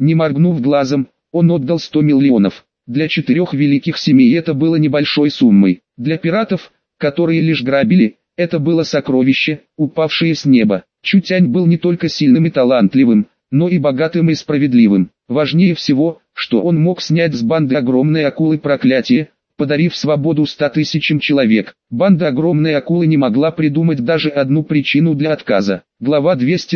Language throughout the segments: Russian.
Не моргнув глазом, он отдал 100 миллионов. Для 4 великих семей это было небольшой суммой. Для пиратов, которые лишь грабили, это было сокровище, упавшее с неба. Чутянь был не только сильным и талантливым, но и богатым и справедливым. Важнее всего, что он мог снять с банды огромной акулы проклятие, подарив свободу 100 тысячам человек. Банда огромной акулы не могла придумать даже одну причину для отказа. Глава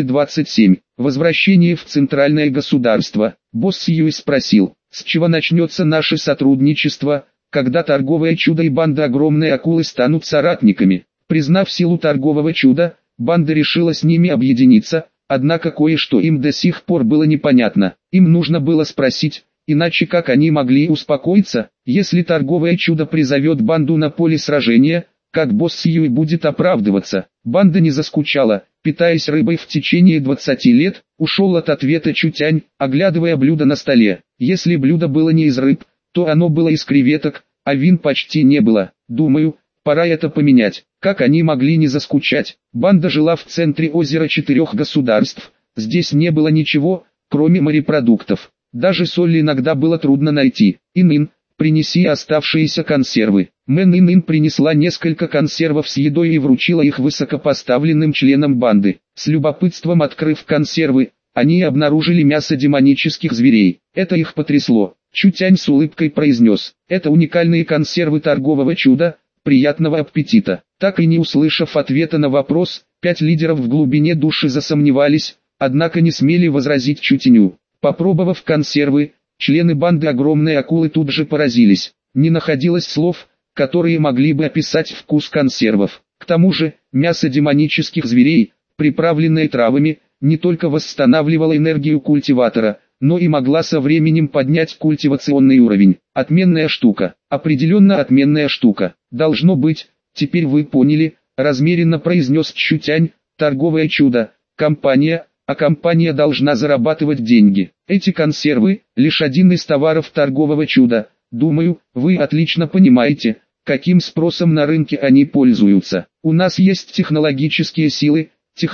227. Возвращение в центральное государство. Босс Сьюи спросил, с чего начнется наше сотрудничество, когда торговое чудо и банда огромной акулы станут соратниками. Признав силу торгового чуда, банда решила с ними объединиться, однако кое-что им до сих пор было непонятно. Им нужно было спросить, иначе как они могли успокоиться, если торговое чудо призовет банду на поле сражения, как босс Сьюи будет оправдываться. Банда не заскучала, питаясь рыбой в течение 20 лет, ушел от ответа Чутянь, оглядывая блюдо на столе. Если блюдо было не из рыб, то оно было из креветок, а вин почти не было. Думаю, пора это поменять. Как они могли не заскучать? Банда жила в центре озера 4 государств, здесь не было ничего, кроме морепродуктов. Даже соль иногда было трудно найти. Ин-ин, принеси оставшиеся консервы. Мэн Ин-ин принесла несколько консервов с едой и вручила их высокопоставленным членам банды. С любопытством открыв консервы, они обнаружили мясо демонических зверей. Это их потрясло. Чутянь с улыбкой произнес, это уникальные консервы торгового чуда, приятного аппетита. Так и не услышав ответа на вопрос, 5 лидеров в глубине души засомневались, однако не смели возразить Чутяню. Попробовав консервы, члены банды огромной акулы тут же поразились. Не находилось слов, которые могли бы описать вкус консервов. К тому же, мясо демонических зверей, приправленное травами, не только восстанавливало энергию культиватора, но и могла со временем поднять культивационный уровень. Отменная штука. Определенно отменная штука. Должно быть, теперь вы поняли, размеренно произнес Чутянь, торговое чудо, компания, а компания должна зарабатывать деньги. Эти консервы – лишь один из товаров торгового чуда. Думаю, вы отлично понимаете, каким спросом на рынке они пользуются. У нас есть технологические силы,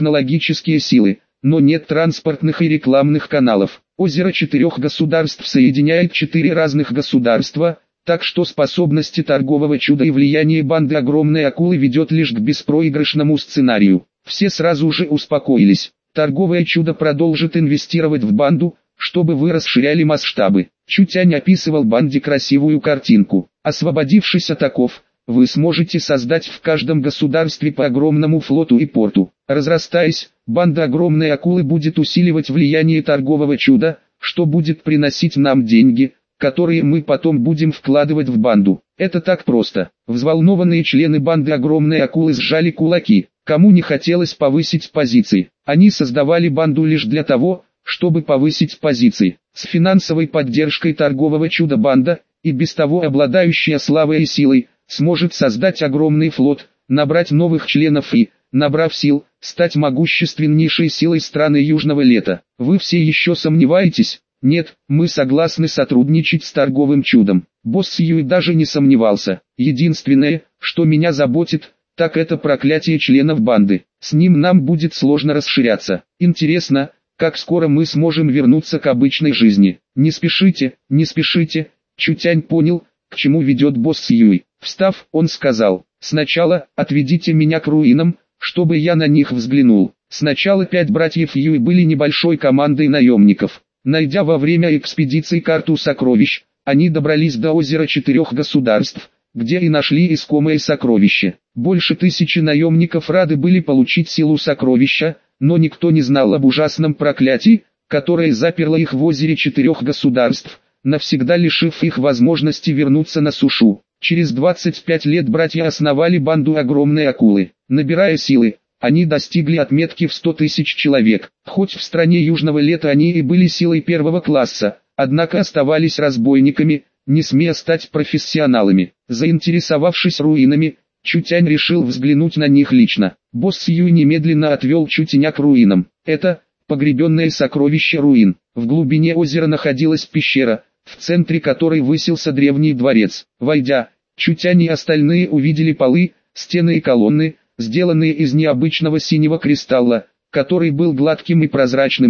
но нет транспортных и рекламных каналов. Озеро 4 государств соединяет 4 разных государства, так что способности торгового чуда и влияние банды огромной акулы ведет лишь к беспроигрышному сценарию. Все сразу же успокоились. Торговое чудо продолжит инвестировать в банду, чтобы вы расширяли масштабы. Чутянь описывал банде красивую картинку. Освободившись от оков, вы сможете создать в каждом государстве по огромному флоту и порту. Разрастаясь, банда огромной акулы будет усиливать влияние торгового чуда, что будет приносить нам деньги, которые мы потом будем вкладывать в банду. Это так просто. Взволнованные члены банды огромной акулы сжали кулаки. Кому не хотелось повысить позиции. Они создавали банду лишь для того, чтобы повысить позиции. С финансовой поддержкой торгового чуда банда, и без того обладающая славой и силой, сможет создать огромный флот, набрать новых членов и, набрав сил, стать могущественнейшей силой страны Южного Лета. Вы все еще сомневаетесь? Нет, мы согласны сотрудничать с торговым чудом. Босс Сьюи даже не сомневался. Единственное, что меня заботит, так это проклятие членов банды. С ним нам будет сложно расширяться. Интересно, как скоро мы сможем вернуться к обычной жизни. Не спешите, не спешите. Чутянь понял, к чему ведет босс Сьюи. Встав, он сказал, сначала отведите меня к руинам, чтобы я на них взглянул. Сначала 5 братьев Юй были небольшой командой наемников. Найдя во время экспедиции карту сокровищ, они добрались до озера 4 государств, где и нашли искомое сокровище. Больше 1000 наемников рады были получить силу сокровища, но никто не знал об ужасном проклятии, которое заперло их в озере 4 государств, навсегда лишив их возможности вернуться на сушу. Через 25 лет братья основали банду огромной акулы. Набирая силы, они достигли отметки в 100 тысяч человек. Хоть в стране Южного Лета они и были силой 1 класса, однако оставались разбойниками, не смея стать профессионалами. Заинтересовавшись руинами, Чутянь решил взглянуть на них лично. Босс Сьюи немедленно отвел Чутяня к руинам. Это погребенное сокровище руин. В глубине озера находилась пещера, в центре которой высился древний дворец. Войдя, Чутянь и остальные увидели полы, стены и колонны, сделанные из необычного синего кристалла, который был гладким и прозрачным,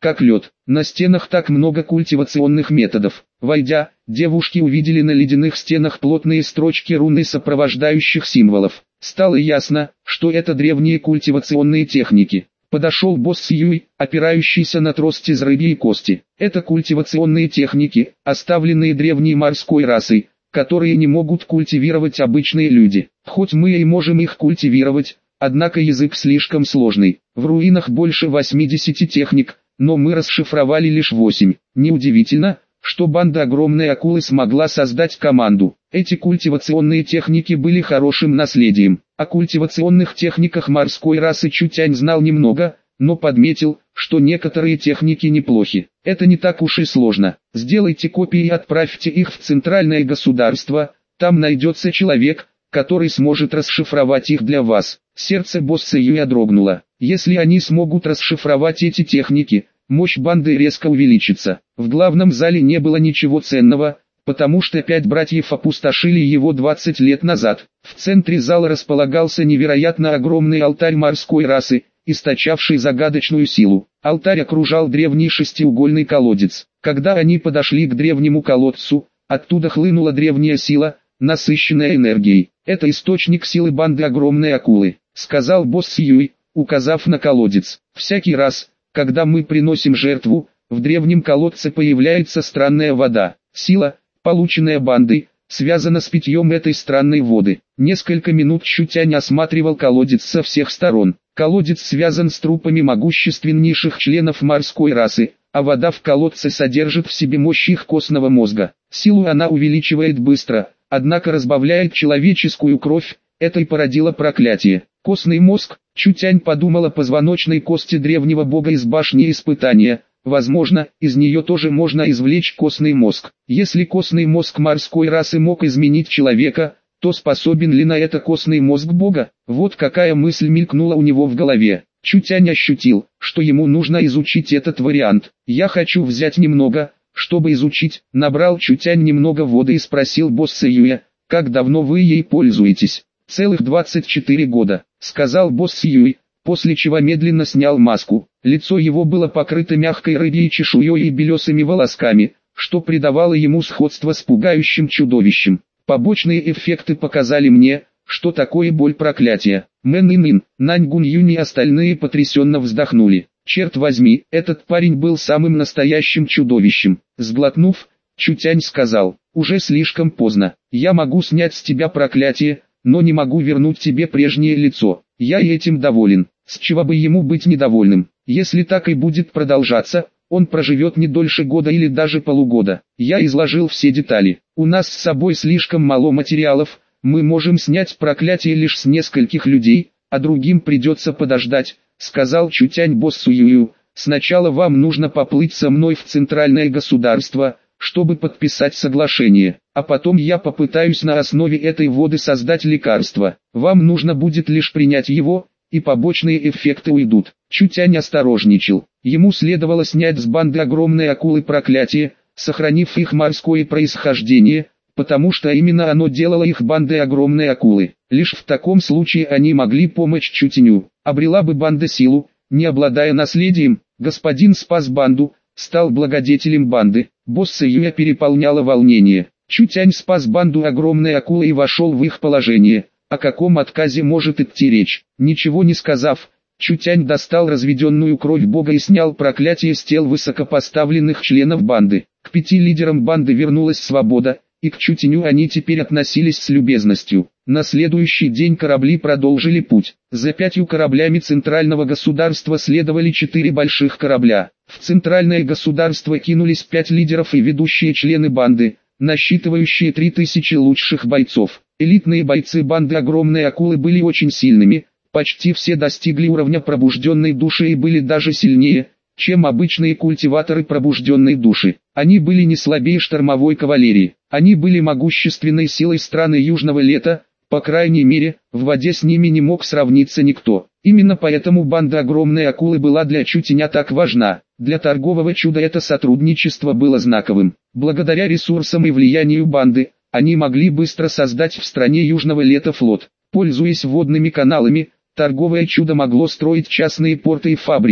как лед. На стенах так много культивационных методов. Войдя, девушки увидели на ледяных стенах плотные строчки рун и сопровождающих символов. Стало ясно, что это древние культивационные техники. Подошел босс Сьюи, опирающийся на трость из рыбьей кости. Это культивационные техники, оставленные древней морской расой, которые не могут культивировать обычные люди. Хоть мы и можем их культивировать, однако язык слишком сложный. В руинах больше 80 техник, но мы расшифровали лишь 8. Неудивительно, что банда огромной акулы смогла создать команду. Эти культивационные техники были хорошим наследием. О культивационных техниках морской расы Чутянь знал немного, но подметил, что некоторые техники неплохи. Это не так уж и сложно. Сделайте копии и отправьте их в центральное государство, там найдется человек, который сможет расшифровать их для вас. Сердце босса Юя дрогнуло. Если они смогут расшифровать эти техники, мощь банды резко увеличится. В главном зале не было ничего ценного, потому что 5 братьев опустошили его 20 лет назад. В центре зала располагался невероятно огромный алтарь морской расы, источавший загадочную силу. Алтарь окружал древний шестиугольный колодец. Когда они подошли к древнему колодцу, оттуда хлынула древняя сила, насыщенная энергией. «Это источник силы банды огромной акулы», — сказал босс Сьюи, указав на колодец. «Всякий раз, когда мы приносим жертву, в древнем колодце появляется странная вода. Сила, полученная бандой, связана с питьем этой странной воды». Несколько минут Чутянь осматривал колодец со всех сторон. Колодец связан с трупами могущественнейших членов морской расы, а вода в колодце содержит в себе мощь их костного мозга. Силу она увеличивает быстро, однако разбавляет человеческую кровь, это и породило проклятие. Костный мозг, Чутянь подумал о позвоночной кости древнего бога из башни испытания. Возможно, из нее тоже можно извлечь костный мозг. Если костный мозг морской расы мог изменить человека, то способен ли на это костный мозг бога? Вот какая мысль мелькнула у него в голове. Чутянь ощутил, что ему нужно изучить этот вариант. «Я хочу взять немного, чтобы изучить». Набрал Чутянь немного воды и спросил босса Юя, «Как давно вы ей пользуетесь?» «Целых 24 года», — сказал босс Юй, после чего медленно снял маску. Лицо его было покрыто мягкой рыбьей чешуей и белесыми волосками, что придавало ему сходство с пугающим чудовищем. Побочные эффекты показали мне, что такое боль проклятия. Мэн Ин, Нань Гун Юнь и остальные потрясенно вздохнули. Черт возьми, этот парень был самым настоящим чудовищем. Сглотнув, Чутянь сказал, уже слишком поздно. Я могу снять с тебя проклятие, но не могу вернуть тебе прежнее лицо. Я и этим доволен. С чего бы ему быть недовольным? Если так и будет продолжаться, он проживет не дольше года или даже полугода. Я изложил все детали. У нас с собой слишком мало материалов, мы можем снять проклятие лишь с нескольких людей, а другим придется подождать, сказал Чутянь боссу Юю. Сначала вам нужно поплыть со мной в центральное государство, чтобы подписать соглашение, а потом я попытаюсь на основе этой воды создать лекарство. Вам нужно будет лишь принять его, и побочные эффекты уйдут. Чутянь осторожничал. Ему следовало снять с банды огромной акулы проклятие, сохранив их морское происхождение, потому что именно оно делало их бандой огромной акулы. Лишь в таком случае они могли помочь Чутяню. Обрела бы банда силу, не обладая наследием, господин спас банду, стал благодетелем банды. Босса Юя переполняло волнение. Чутянь спас банду огромной акулы и вошел в их положение. О каком отказе может идти речь? Ничего не сказав, Чутянь достал разведенную кровь бога и снял проклятие с тел высокопоставленных членов банды. К 5 лидерам банды вернулась свобода, и к Чутяню они теперь относились с любезностью. На следующий день корабли продолжили путь. За 5 кораблями центрального государства следовали 4 больших корабля. В центральное государство кинулись 5 лидеров и ведущие члены банды, насчитывающие 3000 лучших бойцов. Элитные бойцы банды огромной акулы были очень сильными, почти все достигли уровня пробужденной души и были даже сильнее, чем обычные культиваторы пробужденной души. Они были не слабее штормовой кавалерии. Они были могущественной силой страны Южного Лета, по крайней мере, в воде с ними не мог сравниться никто. Именно поэтому банда огромной акулы была для Чутяня так важна. Для торгового чуда это сотрудничество было знаковым. Благодаря ресурсам и влиянию банды, они могли быстро создать в стране Южного Лета флот. Пользуясь водными каналами, торговое чудо могло строить частные порты и фабрики.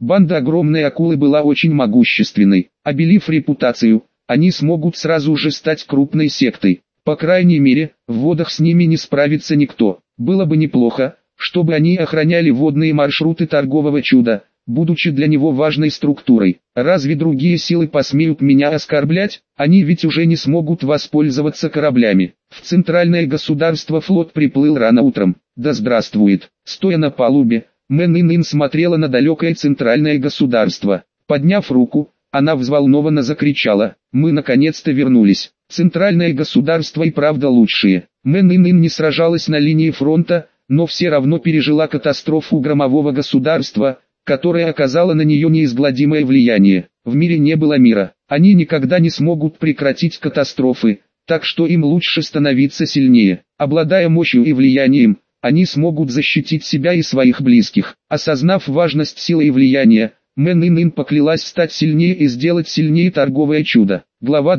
Банда огромной акулы была очень могущественной. Обелив репутацию, они смогут сразу же стать крупной сектой. По крайней мере, в водах с ними не справится никто. Было бы неплохо, чтобы они охраняли водные маршруты торгового чуда, будучи для него важной структурой. Разве другие силы посмеют меня оскорблять? Они ведь уже не смогут воспользоваться кораблями. В центральное государство флот приплыл рано утром. Да здравствует. Стоя на палубе, Мэн Ин смотрела на далекое центральное государство. Подняв руку, она взволнованно закричала: «Мы наконец-то вернулись. Центральное государство и правда лучшие». Мэн Ин не сражалась на линии фронта, но все равно пережила катастрофу громового государства, которая оказала на нее неизгладимое влияние. В мире не было мира. Они никогда не смогут прекратить катастрофы, так что им лучше становиться сильнее. Обладая мощью и влиянием, они смогут защитить себя и своих близких. Осознав важность силы и влияния, Мэн Ин поклялась стать сильнее и сделать сильнее торговое чудо. Глава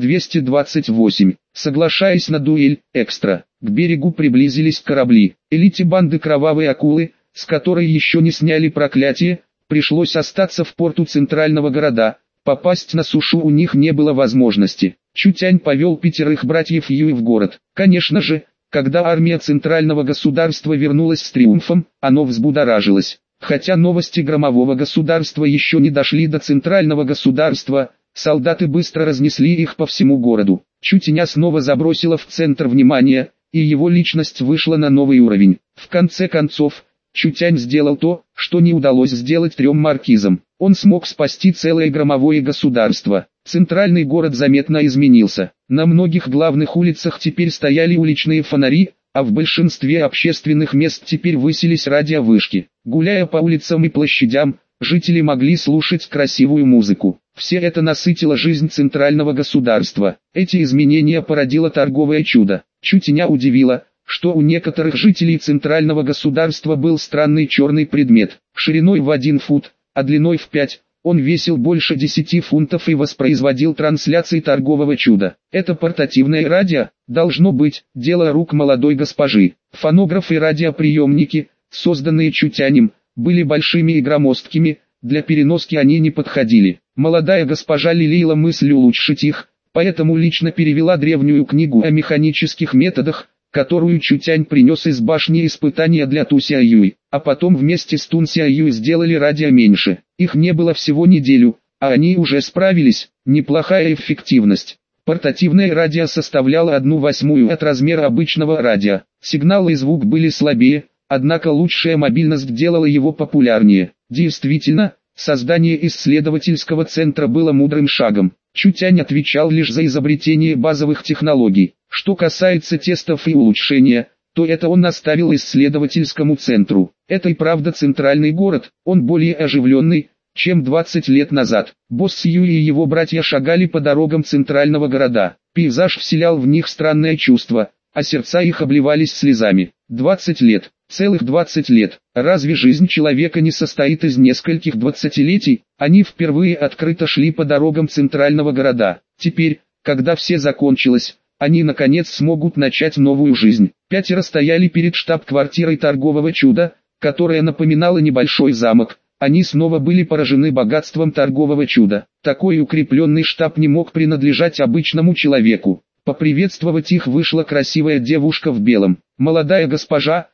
228. Соглашаясь на дуэль, экстра. К берегу приблизились корабли. Элите банды Кровавой Акулы, с которой еще не сняли проклятие, пришлось остаться в порту центрального города. Попасть на сушу у них не было возможности. Чутянь повел 5 братьев Юй в город. Конечно же, когда армия центрального государства вернулась с триумфом, оно взбудоражилось. Хотя новости громового государства еще не дошли до центрального государства, солдаты быстро разнесли их по всему городу. Чутяня снова забросила в центр внимания, и его личность вышла на новый уровень. В конце концов, Чутянь сделал то, что не удалось сделать 3 маркизам. Он смог спасти целое громовое государство. Центральный город заметно изменился. На многих главных улицах теперь стояли уличные фонари, а в большинстве общественных мест теперь высились радиовышки. Гуляя по улицам и площадям, жители могли слушать красивую музыку. Все это насытило жизнь центрального государства. Эти изменения породило торговое чудо. Чутяня удивило, что у некоторых жителей центрального государства был странный черный предмет, шириной в 1 фут, а длиной в 5. Он весил больше 10 фунтов и воспроизводил трансляции торгового чуда. Это портативное радио, должно быть, дело рук молодой госпожи. Фонографы и радиоприемники, созданные Чутянем, были большими и громоздкими, для переноски они не подходили. Молодая госпожа лелеяла мысль улучшить их, поэтому лично перевела древнюю книгу о механических методах, которую Чутянь принес из башни испытания для Ту Сяюй, а потом вместе с Тун Сяюй сделали радио меньше. Их не было всего неделю, а они уже справились. Неплохая эффективность. Портативное радио составляло 1/8 от размера обычного радио. Сигнал и звук были слабее, однако лучшая мобильность делала его популярнее. Действительно, создание исследовательского центра было мудрым шагом. Чутянь отвечал лишь за изобретение базовых технологий. Что касается тестов и улучшения, то это он оставил исследовательскому центру. Это и правда центральный город, он более оживленный, чем 20 лет назад. Босс Юй и его братья шагали по дорогам центрального города. Пейзаж вселял в них странное чувство, а сердца их обливались слезами. 20 лет, целых 20 лет. Разве жизнь человека не состоит из нескольких 20-летий? Они впервые открыто шли по дорогам центрального города. Теперь, когда все закончилось, они наконец смогут начать новую жизнь. 5 стояли перед штаб-квартирой торгового чуда, которая напоминала небольшой замок. Они снова были поражены богатством торгового чуда. Такой укрепленный штаб не мог принадлежать обычному человеку. Поприветствовать их вышла красивая девушка в белом. Молодая госпожа,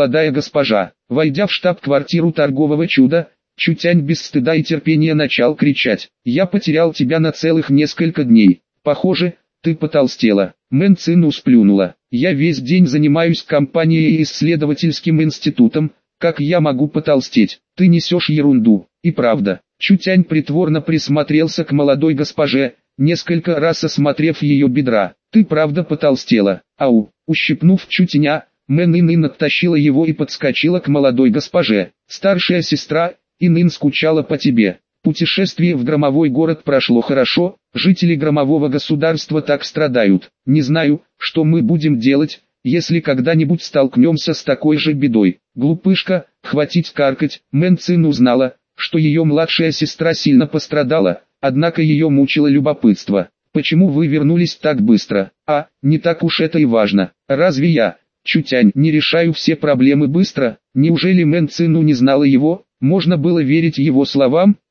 войдя в штаб-квартиру торгового чуда, Чутянь без стыда и терпения начал кричать: «Я потерял тебя на целых несколько дней. Похоже, ты потолстела». Мэн Цину сплюнула: «Я весь день занимаюсь компанией и исследовательским институтом, как я могу потолстеть? Ты несешь ерунду». И правда, Чутянь притворно присмотрелся к молодой госпоже, несколько раз осмотрев ее бедра. «Ты правда потолстела». Ау! Ущипнув Чутяня, Мэн Ин оттащила его и подскочила к молодой госпоже. «Старшая сестра, Ин скучала по тебе. Путешествие в громовой город прошло хорошо, жители громового государства так страдают. Не знаю, что мы будем делать, если когда-нибудь столкнемся с такой же бедой». «Глупышка, хватить каркать». Мэн Цин узнала, что ее младшая сестра сильно пострадала, однако ее мучило любопытство. «Почему вы вернулись так быстро?» «А, не так уж это и важно. Разве я, Чутянь, не решаю все проблемы быстро?» Неужели Мэн Цину не знала его? Можно было верить его словам,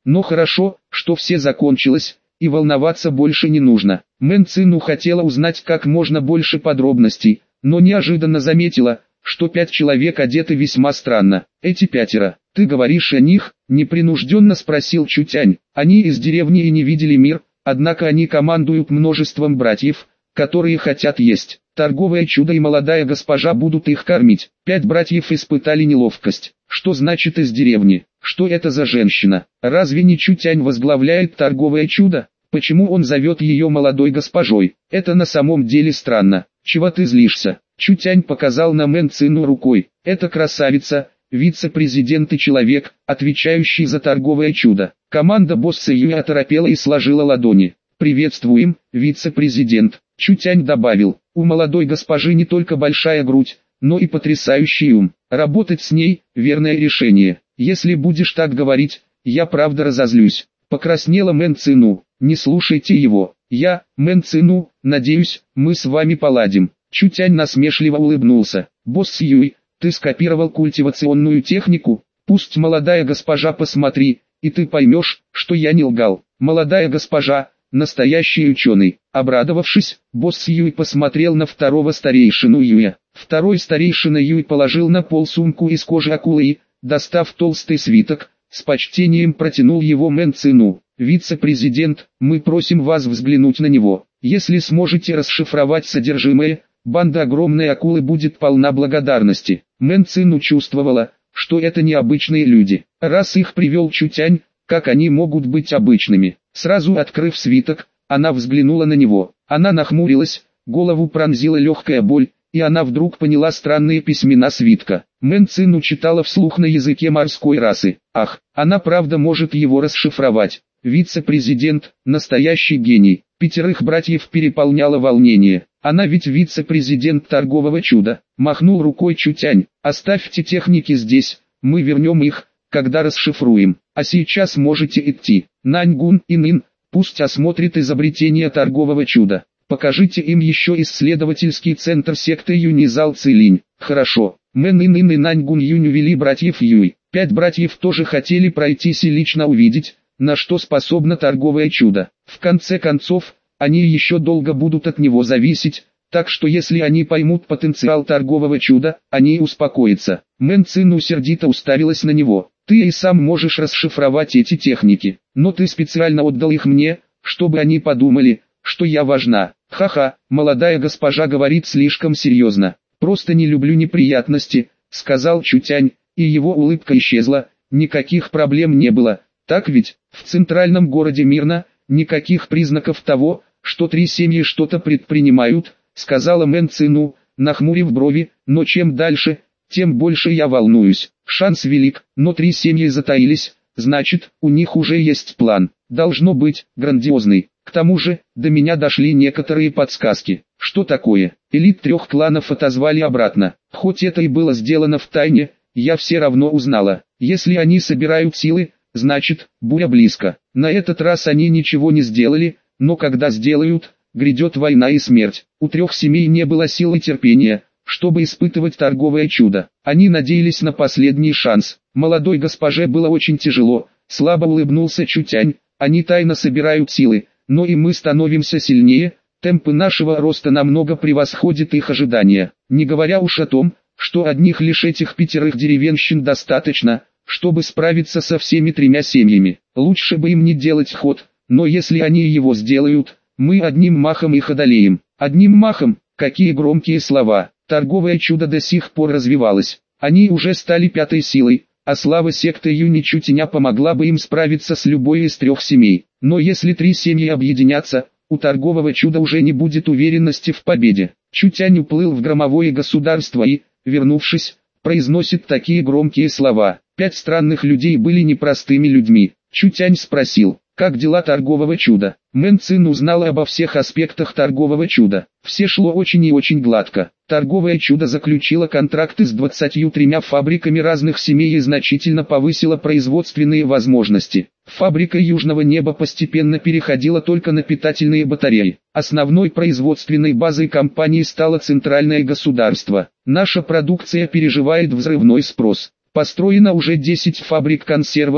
Но хорошо, что все закончилось, и волноваться больше не нужно. Мэн Цину хотела узнать как можно больше подробностей, но неожиданно заметила, что 5 человек одеты весьма странно. Эти 5, ты говоришь о них? Непринужденно спросил Чутянь. Они из деревни и не видели мир, однако они командуют множеством братьев, которые хотят есть. Торговое чудо и молодая госпожа будут их кормить. 5 братьев испытали неловкость. Что значит из деревни? Что это за женщина? Разве не Чутянь возглавляет торговое чудо? Почему он зовет ее молодой госпожой? Это на самом деле странно. Чего ты злишься? Чутянь показал на Мэн Цину рукой. Это красавица, вице-президент и человек, отвечающий за торговое чудо. Команда босса Юя оторопела и сложила ладони. «Приветствуем, вице-президент», Чутянь добавил. «У молодой госпожи не только большая грудь, но и потрясающий ум. Работать с ней – верное решение. Если будешь так говорить, я правда разозлюсь». Покраснела Мэн Цину. «Не слушайте его. Я, Мэн Цину, надеюсь, мы с вами поладим». Чутянь насмешливо улыбнулся. «Босс Юй, ты скопировал культивационную технику? Пусть молодая госпожа посмотри, и ты поймешь, что я не лгал. Молодая госпожа, настоящий ученый». Обрадовавшись, босс Юй посмотрел на второго старейшину Юя. Второй старейшина Юй положил на пол сумку из кожи акулы и, достав толстый свиток, с почтением протянул его Мэн Цину. «Вице-президент, мы просим вас взглянуть на него. Если сможете расшифровать содержимое, банда огромной акулы будет полна благодарности». Мэн Цину чувствовала, что это необычные люди. Раз их привел Чутянь, как они могут быть обычными? Сразу открыв свиток, она взглянула на него. Она нахмурилась, голову пронзила легкая боль, и она вдруг поняла странные письмена свитка. Мэн Цину читала вслух на языке морской расы. Ах, она правда может его расшифровать. Вице-президент, настоящий гений. 5 братьев переполняло волнение. Она ведь вице-президент торгового чуда. Махнул рукой Чутянь. «Оставьте техники здесь, мы вернем их, когда расшифруем. А сейчас можете идти. Наньгун и Нин, пусть осмотрит изобретение торгового чуда. Покажите им еще исследовательский центр секты Юнизал Цилинь». «Хорошо». Мэн и Нин и Наньгун Юнь увели братьев Юй. 5 братьев тоже хотели пройтись и лично увидеть, на что способно торговое чудо. В конце концов, они еще долго будут от него зависеть, так что если они поймут потенциал торгового чуда, они успокоятся. Мэн Цину сердито уставилась на него. «Ты и сам можешь расшифровать эти техники, но ты специально отдал их мне, чтобы они подумали, что я важна». «Ха-ха, молодая госпожа говорит слишком серьезно. Просто не люблю неприятности», — сказал Чутянь, и его улыбка исчезла. «Никаких проблем не было, так ведь? В центральном городе мирно, никаких признаков того, что 3 семьи что-то предпринимают», — сказала Мэн Цину, нахмурив брови. «Но чем дальше, тем больше я волнуюсь. Шанс велик, но 3 семьи затаились, значит, у них уже есть план. Должно быть, грандиозный. К тому же, до меня дошли некоторые подсказки». «Что такое?» «Элит 3 кланов отозвали обратно. Хоть это и было сделано в тайне, я все равно узнала. Если они собирают силы, значит, буря близко. На этот раз они ничего не сделали, но когда сделают, грядет война и смерть. У 3 семей не было сил и терпения, чтобы испытывать торговое чудо. Они надеялись на последний шанс. Молодой госпоже было очень тяжело», — слабо улыбнулся Чутянь. «Они тайно собирают силы, но и мы становимся сильнее, темпы нашего роста намного превосходят их ожидания. Не говоря уж о том, что одних лишь этих 5 деревенщин достаточно, чтобы справиться со всеми 3 семьями. Лучше бы им не делать ход, но если они его сделают, мы одним махом их одолеем». «Одним махом?» Какие громкие слова. Торговое чудо до сих пор развивалось. Они уже стали 5-й силой, а слава секты Юни Чутяня помогла бы им справиться с любой из 3 семей. Но если 3 семьи объединятся, у торгового чуда уже не будет уверенности в победе. Чутянь уплыл в громовое государство и, вернувшись, произносит такие громкие слова. 5 странных людей были непростыми людьми. Чутянь спросил: «Как дела торгового чуда?» Мэн Цин узнала обо всех аспектах торгового чуда. Все шло очень и очень гладко. Торговое чудо заключило контракты с 23 фабриками разных семей и значительно повысило производственные возможности. Фабрика Южного Неба постепенно переходила только на питательные батареи. Основной производственной базой компании стало центральное государство. «Наша продукция переживает взрывной спрос. Построено уже 10 фабрик консервов,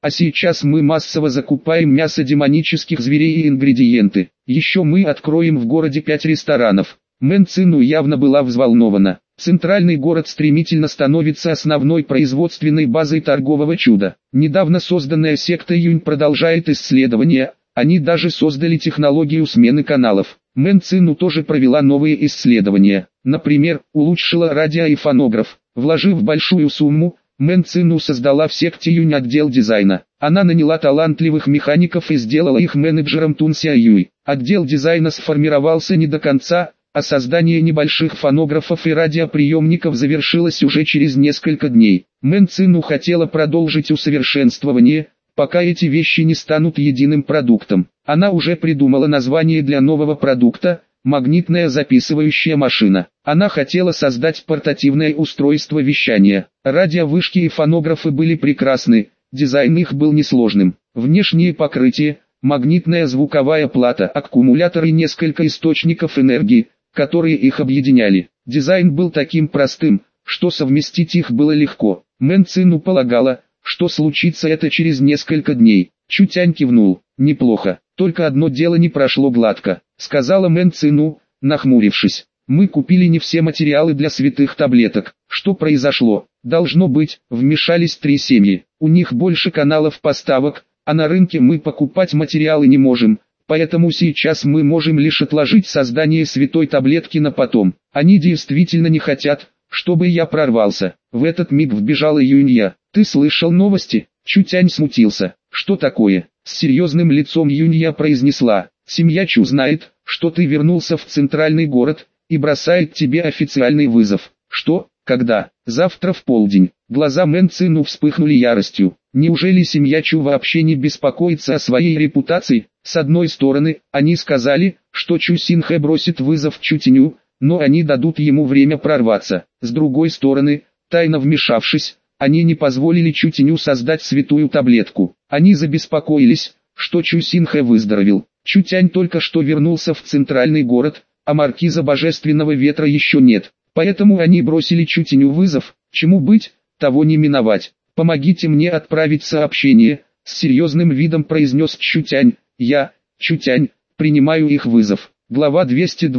А сейчас мы массово закупаем мясо демонических зверей и ингредиенты. Еще мы откроем в городе 5 ресторанов. Мэн Цину явно была взволнована. Центральный город стремительно становится основной производственной базой торгового чуда. Недавно созданная секта Юнь продолжает исследования. Они даже создали технологию смены каналов. Мэн Цину тоже провела новые исследования. Например, улучшила радио и фонограф. Вложив большую сумму, Мэн Цину создала в секте Юнь отдел дизайна. Она наняла талантливых механиков и сделала их менеджером Тун Ся Юй. Отдел дизайна сформировался не до конца, а создание небольших фонографов и радиоприемников завершилось уже через несколько дней. Мэн Цину хотела продолжить усовершенствование, пока эти вещи не станут единым продуктом. Она уже придумала название для нового продукта – магнитная записывающая машина. Она хотела создать портативное устройство вещания. Радиовышки и фонографы были прекрасны, дизайн их был несложным. Внешнее покрытие, магнитная звуковая плата, аккумулятор и несколько источников энергии, которые их объединяли. Дизайн был таким простым, что совместить их было легко. Мэн Цину полагала, что случится это через несколько дней. Чутянь кивнул. «Неплохо, только одно дело не прошло гладко», — сказала Мэн Цину, нахмурившись. «Мы купили не все материалы для святых таблеток. Что произошло? Должно быть, вмешались 3 семьи. У них больше каналов поставок, а на рынке мы покупать материалы не можем, поэтому сейчас мы можем лишь отложить создание святой таблетки на потом. Они действительно не хотят, чтобы я прорвался». В этот миг вбежала Юнья. «Ты слышал новости?» Чутянь смутился. «Что такое?» С серьезным лицом Юнья произнесла: «Семья Чу знает, что ты вернулся в центральный город, и бросает тебе официальный вызов». «Что? Когда?» «Завтра в полдень». Глаза Мэн Цину вспыхнули яростью. Неужели семья Чу вообще не беспокоится о своей репутации? С одной стороны, они сказали, что Чу Синхэ бросит вызов Чутяню, но они дадут ему время прорваться. С другой стороны, тайно вмешавшись, они не позволили Чутяню создать святую таблетку. Они забеспокоились, что Чу Синхэ выздоровел. Чутянь только что вернулся в центральный город, а маркиза Божественного Ветра еще нет. Поэтому они бросили Чутяню вызов. Чему быть, того не миновать. «Помогите мне отправить сообщение», — с серьезным видом произнес Чутянь. «Я, Чутянь, принимаю их вызов». Глава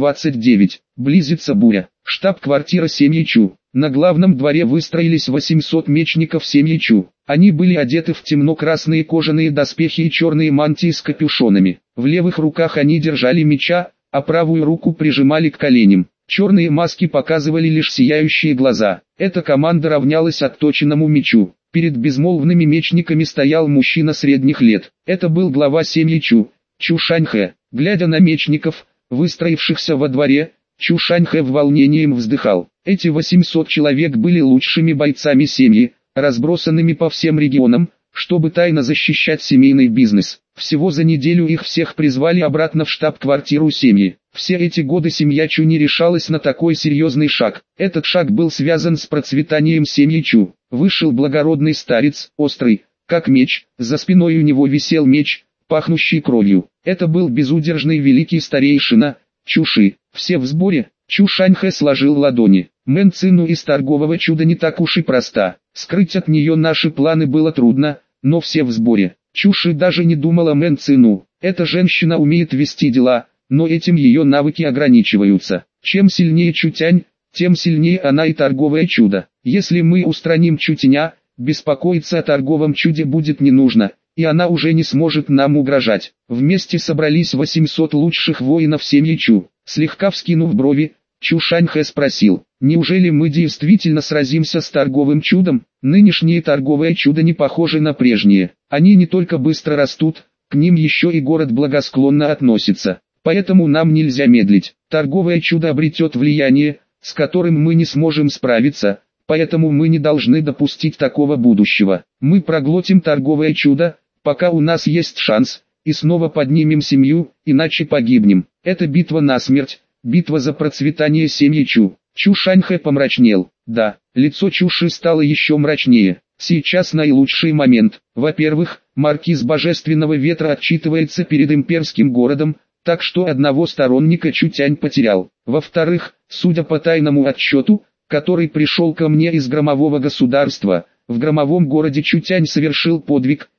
229. Близится буря. Штаб-квартира семьи Чу. На главном дворе выстроились 800 мечников семьи Чу. Они были одеты в темно-красные кожаные доспехи и черные мантии с капюшонами. В левых руках они держали меча, а правую руку прижимали к коленям. Черные маски показывали лишь сияющие глаза. Эта команда равнялась отточенному мечу. Перед безмолвными мечниками стоял мужчина средних лет. Это был глава семьи Чу, Чу Шаньхэ. Глядя на мечников, выстроившихся во дворе, Чу Шаньхэ в волнением вздыхал. Эти 800 человек были лучшими бойцами семьи, разбросанными по всем регионам, чтобы тайно защищать семейный бизнес. Всего за неделю их всех призвали обратно в штаб-квартиру семьи. Все эти годы семья Чу не решалась на такой серьезный шаг. Этот шаг был связан с процветанием семьи Чу. Вышел благородный старец, острый, как меч, за спиной у него висел меч, пахнущий кровью. Это был безудержный великий старейшина, Чуши. Все в сборе. Чу Шаньхэ сложил ладони. Мэн Цину из торгового чуда не так уж и проста. Скрыть от нее наши планы было трудно, но все в сборе. Чуши даже не думала Мэн Цину. Эта женщина умеет вести дела, но этим ее навыки ограничиваются. Чем сильнее Чутянь, тем сильнее она и торговое чудо. Если мы устраним Чутяня, беспокоиться о торговом чуде будет не нужно, и она уже не сможет нам угрожать. Вместе собрались 800 лучших воинов семьи Чу. Слегка вскинув брови, Чу Шаньхэ спросил: «Неужели мы действительно сразимся с торговым чудом?» Нынешнее торговое чудо не похоже на прежнее. Они не только быстро растут, к ним еще и город благосклонно относится. Поэтому нам нельзя медлить. Торговое чудо обретет влияние, с которым мы не сможем справиться, поэтому мы не должны допустить такого будущего. Мы проглотим торговое чудо, пока у нас есть шанс, и снова поднимем семью, иначе погибнем. Это битва насмерть, битва за процветание семьи Чу. Чу Шаньхэ помрачнел. Да, лицо Чуши стало еще мрачнее. Сейчас наилучший момент. Во-первых, маркиз Божественного Ветра отчитывается перед имперским городом, так что одного сторонника Чутянь потерял. Во-вторых, судя по тайному отчету, который пришел ко мне из громового государства, в громовом городе Чутянь совершил подвиг,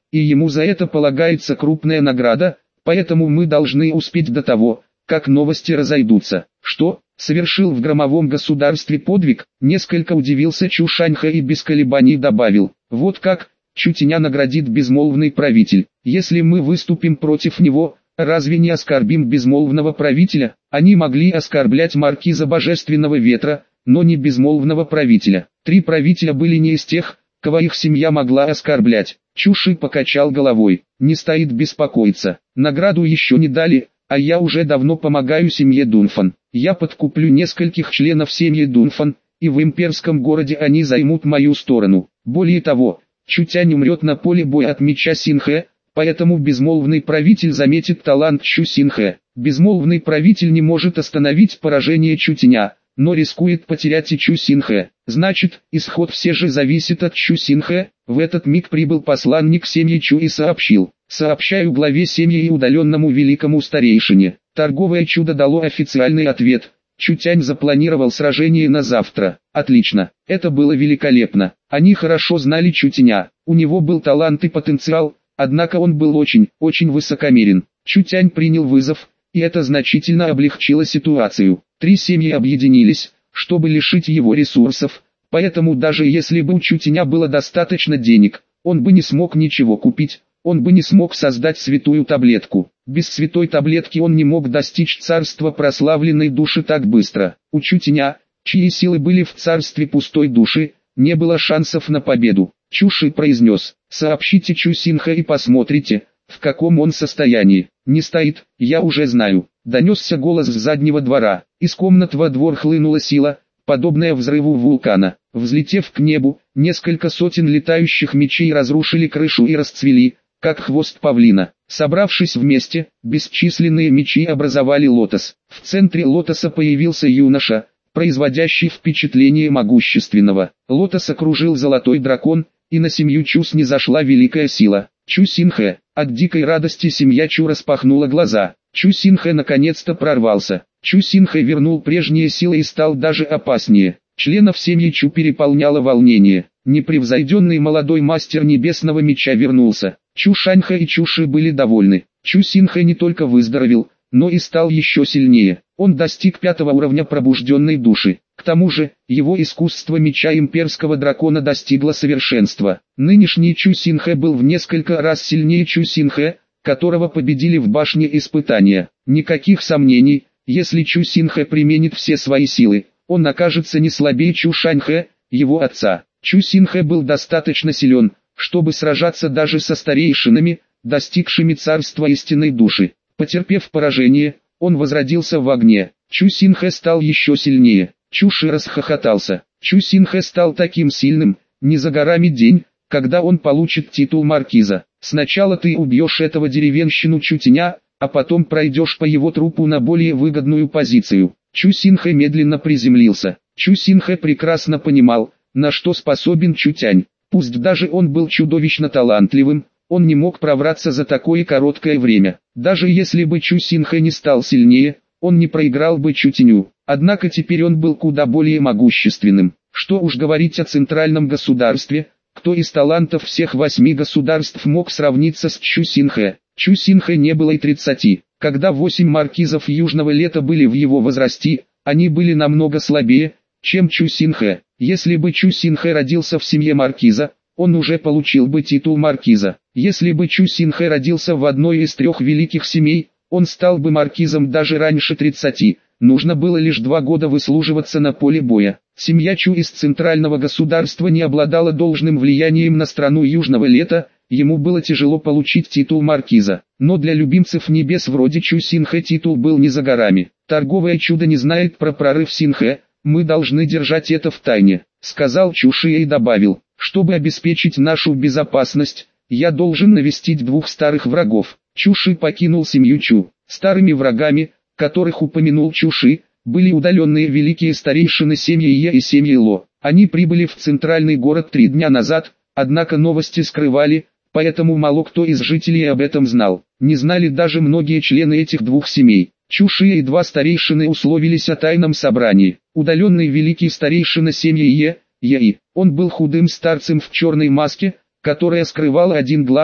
и ему за это полагается крупная награда, поэтому мы должны успеть до того, как новости разойдутся. Что, совершил в громовом государстве подвиг? Несколько удивился Чушаньха и без колебаний добавил. Вот как, Чутеня наградит безмолвный правитель. Если мы выступим против него, разве не оскорбим безмолвного правителя? Они могли оскорблять маркиза Божественного Ветра, но не безмолвного правителя. 3 правителя были не из тех, кого их семья могла оскорблять. Чуши покачал головой. Не стоит беспокоиться. Награду еще не дали, а я уже давно помогаю семье Дунфан. Я подкуплю нескольких членов семьи Дунфан, и в имперском городе они займут мою сторону. Более того, Чутянь умрет на поле боя от меча Синхэ, поэтому безмолвный правитель заметит талант Чу Синхэ. Безмолвный правитель не может остановить поражение Чутяня, но рискует потерять и Чу Синхэ. Значит, исход все же зависит от Чу Синхэ. В этот миг прибыл посланник семьи Чу и сообщил. Сообщаю главе семьи и удаленному великому старейшине. Торговое чудо дало официальный ответ. Чутянь запланировал сражение на завтра. Отлично, это было великолепно. Они хорошо знали Чутяня. У него был талант и потенциал, однако он был очень высокомерен. Чутянь принял вызов, и это значительно облегчило ситуацию. 3 семьи объединились, чтобы лишить его ресурсов, поэтому даже если бы у Чутяня было достаточно денег, он бы не смог ничего купить, он бы не смог создать святую таблетку. Без святой таблетки он не мог достичь царства прославленной души так быстро. У Чутяня, чьи силы были в царстве пустой души, не было шансов на победу. Чуши произнес: сообщите Чу Синхэ и посмотрите, в каком он состоянии. Не стоит, я уже знаю. Донесся голос с заднего двора. Из комнат во двор хлынула сила, подобная взрыву вулкана. Взлетев к небу, несколько сотен летающих мечей разрушили крышу и расцвели, как хвост павлина. Собравшись вместе, бесчисленные мечи образовали лотос. В центре лотоса появился юноша, производящий впечатление могущественного. Лотос окружил золотой дракон, и на семью Чу снизошла великая сила. Чу Синхэ. От дикой радости семья Чу распахнула глаза. Чу Синхэ наконец-то прорвался. Чу Синхэ вернул прежние силы и стал даже опаснее. Членов семьи Чу переполняло волнение. Непревзойденный молодой мастер небесного меча вернулся. Чу Шаньха и Чу Ши были довольны. Чу Синхэ не только выздоровел, но и стал еще сильнее. Он достиг 5-го уровня пробужденной души. К тому же, его искусство меча имперского дракона достигло совершенства. Нынешний Чу Синхэ был в несколько раз сильнее Чу Синхэ, которого победили в башне испытания. Никаких сомнений, если Чу Синхэ применит все свои силы, он окажется не слабее Чу Шаньхэ, его отца. Чу Синхэ был достаточно силен, чтобы сражаться даже со старейшинами, достигшими царства истинной души. Потерпев поражение, он возродился в огне. Чу Синхэ стал еще сильнее. Чу Ши расхохотался. Чу Синхэ стал таким сильным, не за горами день, когда он получит титул маркиза. Сначала ты убьешь этого деревенщину Чутяня, а потом пройдешь по его трупу на более выгодную позицию. Чу Синхэ медленно приземлился. Чу Синхэ прекрасно понимал, на что способен Чутянь. Пусть даже он был чудовищно талантливым, он не мог пробраться за такое короткое время. Даже если бы Чу Синхэ не стал сильнее, он не проиграл бы Чутяню. Однако теперь он был куда более могущественным. Что уж говорить о центральном государстве, кто из талантов всех 8 государств мог сравниться с Чу Синхэ. Чу Синхэ не было и 30. Когда 8 маркизов Южного Лета были в его возрасте, они были намного слабее, чем Чу Синхэ. Если бы Чу Синхэ родился в семье маркиза, он уже получил бы титул маркиза. Если бы Чу Синхэ родился в одной из 3 великих семей, он стал бы маркизом даже раньше 30. Нужно было лишь 2 года выслуживаться на поле боя. Семья Чу из центрального государства не обладала должным влиянием на страну Южного Лета, ему было тяжело получить титул маркиза. Но для любимцев небес вроде Чу Синхэ титул был не за горами. Торговое чудо не знает про прорыв Синхэ, мы должны держать это в тайне, сказал Чу Ши и добавил, чтобы обеспечить нашу безопасность, я должен навестить 2 старых врагов. Чу Ши покинул семью Чу. Старыми врагами, которых упомянул Чу Ши, были удаленные великие старейшины семьи Е и семьи Ло. Они прибыли в центральный город 3 дня назад, однако новости скрывали, поэтому мало кто из жителей об этом знал. Не знали даже многие члены этих 2 семей. Чу Ши и 2 старейшины условились о тайном собрании. Удаленный великий старейшина семьи Е, Яи. Он был худым старцем в черной маске, которая скрывала один глаз,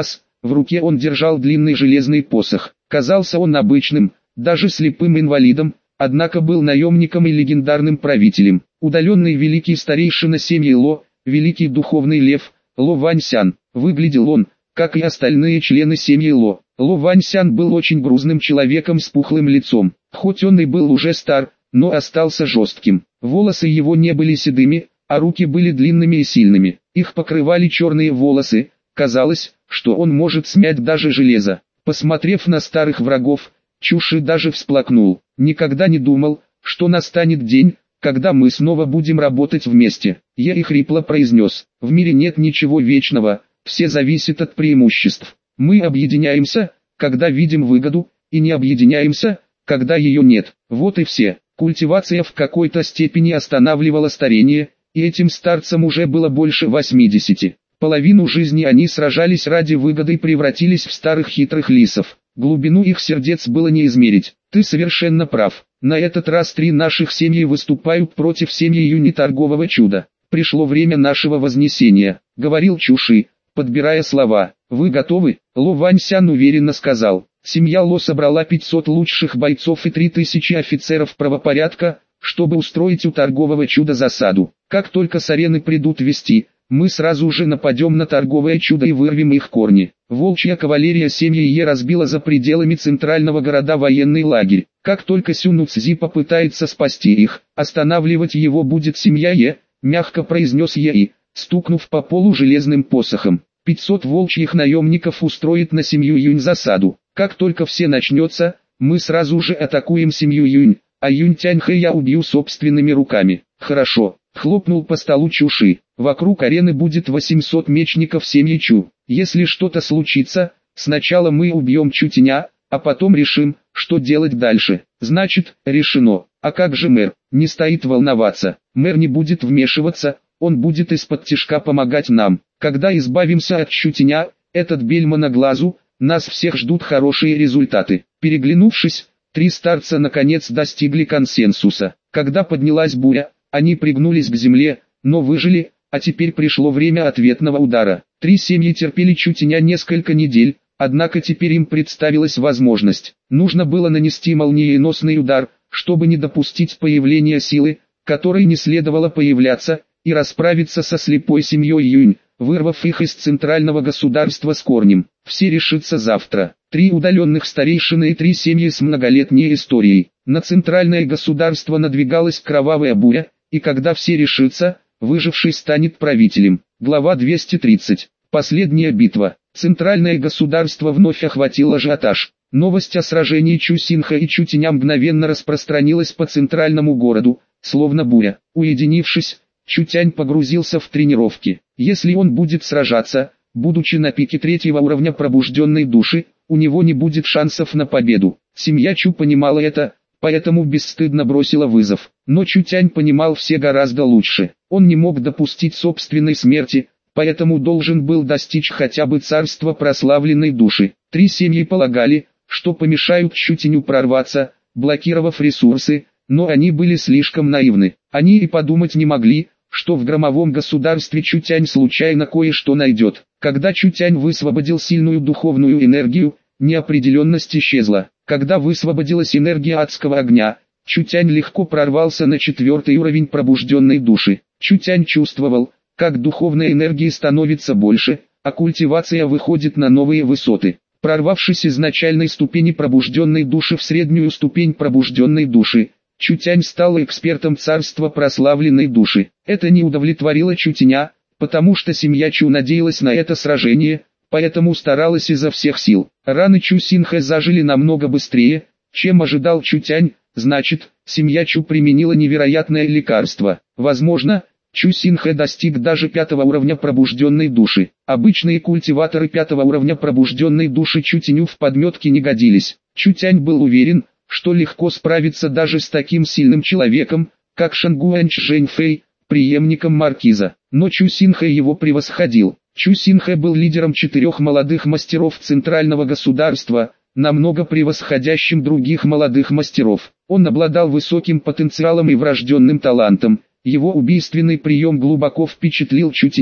В руке он держал длинный железный посох. Казался он обычным, даже слепым инвалидом, однако был наемником и легендарным правителем. Удаленный великий старейшина семьи Ло, великий духовный лев, Ло Ваньсян. Выглядел он, как и остальные члены семьи Ло. Ло Ваньсян был очень грузным человеком с пухлым лицом. Хоть он и был уже стар, но остался жестким. Волосы его не были седыми, а руки были длинными и сильными. Их покрывали черные волосы. Казалось, что он может смять даже железо. Посмотрев на старых врагов, Чуши даже всплакнул. Никогда не думал, что настанет день, когда мы снова будем работать вместе. Я и хрипло произнес: в мире нет ничего вечного, все зависит от преимуществ. Мы объединяемся, когда видим выгоду, и не объединяемся, когда ее нет. Вот и все. Культивация в какой-то степени останавливала старение, и этим старцам уже было больше 80. Половину жизни они сражались ради выгоды и превратились в старых хитрых лисов. Глубину их сердец было не измерить. Ты совершенно прав. На этот раз 3 наших семьи выступают против семьи Юни торгового чуда. Пришло время нашего вознесения, говорил Чуши, подбирая слова. Вы готовы? Ло Ваньсян уверенно сказал. Семья Ло собрала 500 лучших бойцов и 3000 офицеров правопорядка, чтобы устроить у торгового чуда засаду. Как только с арены придут вести, мы сразу же нападем на торговое чудо и вырвем их корни. Волчья кавалерия семьи Е разбила за пределами центрального города военный лагерь. Как только Сюну Цзи попытается спасти их, останавливать его будет семья Е, мягко произнес Е, стукнув по полу железным посохом. 500 волчьих наемников устроит на семью Юнь засаду. Как только все начнется, мы сразу же атакуем семью Юнь, а Юнь Тяньхэ я убью собственными руками. Хорошо. Хлопнул по столу Чуши. Вокруг арены будет 800 мечников семьи Чу. Если что-то случится, сначала мы убьем Чутиня, а потом решим, что делать дальше. Значит, решено. А как же мэр? Не стоит волноваться. Мэр не будет вмешиваться, он будет из-под тишка помогать нам. Когда избавимся от Чутиня, этот бельма на глазу, нас всех ждут хорошие результаты. Переглянувшись, 3 старца наконец достигли консенсуса. Когда поднялась буря, они пригнулись к земле, но выжили, а теперь пришло время ответного удара. 3 семьи терпели Чутиня несколько недель, однако теперь им представилась возможность. Нужно было нанести молниеносный удар, чтобы не допустить появления силы, которой не следовало появляться, и расправиться со слепой семьей Юнь, вырвав их из центрального государства с корнем. Все решится завтра. 3 удаленных старейшины и 3 семьи с многолетней историей. На центральное государство надвигалась кровавая буря, и когда все решатся, выживший станет правителем. Глава 230. Последняя битва. Центральное государство вновь охватил ажиотаж. Новость о сражении Чусинха и Чутиня мгновенно распространилась по центральному городу, словно буря. Уединившись, Чутянь погрузился в тренировки. Если он будет сражаться, будучи на пике 3-го уровня пробужденной души, у него не будет шансов на победу. Семья Чу понимала это, поэтому бесстыдно бросила вызов. Но Чутянь понимал все гораздо лучше. Он не мог допустить собственной смерти, поэтому должен был достичь хотя бы царства прославленной души. 3 семьи полагали, что помешают Чутяню прорваться, блокировав ресурсы, но они были слишком наивны. Они и подумать не могли, что в громовом государстве Чутянь случайно кое-что найдет. Когда Чутянь высвободил сильную духовную энергию, неопределенность исчезла. Когда высвободилась энергия адского огня, Чутянь легко прорвался на 4-й уровень пробужденной души. Чутянь чувствовал, как духовной энергии становится больше, а культивация выходит на новые высоты. Прорвавшись из начальной ступени пробужденной души в среднюю ступень пробужденной души, Чутянь стал экспертом царства прославленной души. Это не удовлетворило Чутяня, потому что семья Чу надеялась на это сражение, поэтому старалась изо всех сил. Раны Чусинха зажили намного быстрее, чем ожидал Чутянь, значит, семья Чу применила невероятное лекарство. Возможно, Чусинха достиг даже 5-го уровня пробужденной души. Обычные культиваторы 5-го уровня пробужденной души Чутяню в подметке не годились. Чутянь был уверен, что легко справиться даже с таким сильным человеком, как Шангуанч Жэньфэй, преемником маркиза. Но Чусинха его превосходил. Чусинха был лидером 4 молодых мастеров центрального государства, намного превосходящим других молодых мастеров. Он обладал высоким потенциалом и врожденным талантом. Его убийственный прием глубоко впечатлил Чутяня.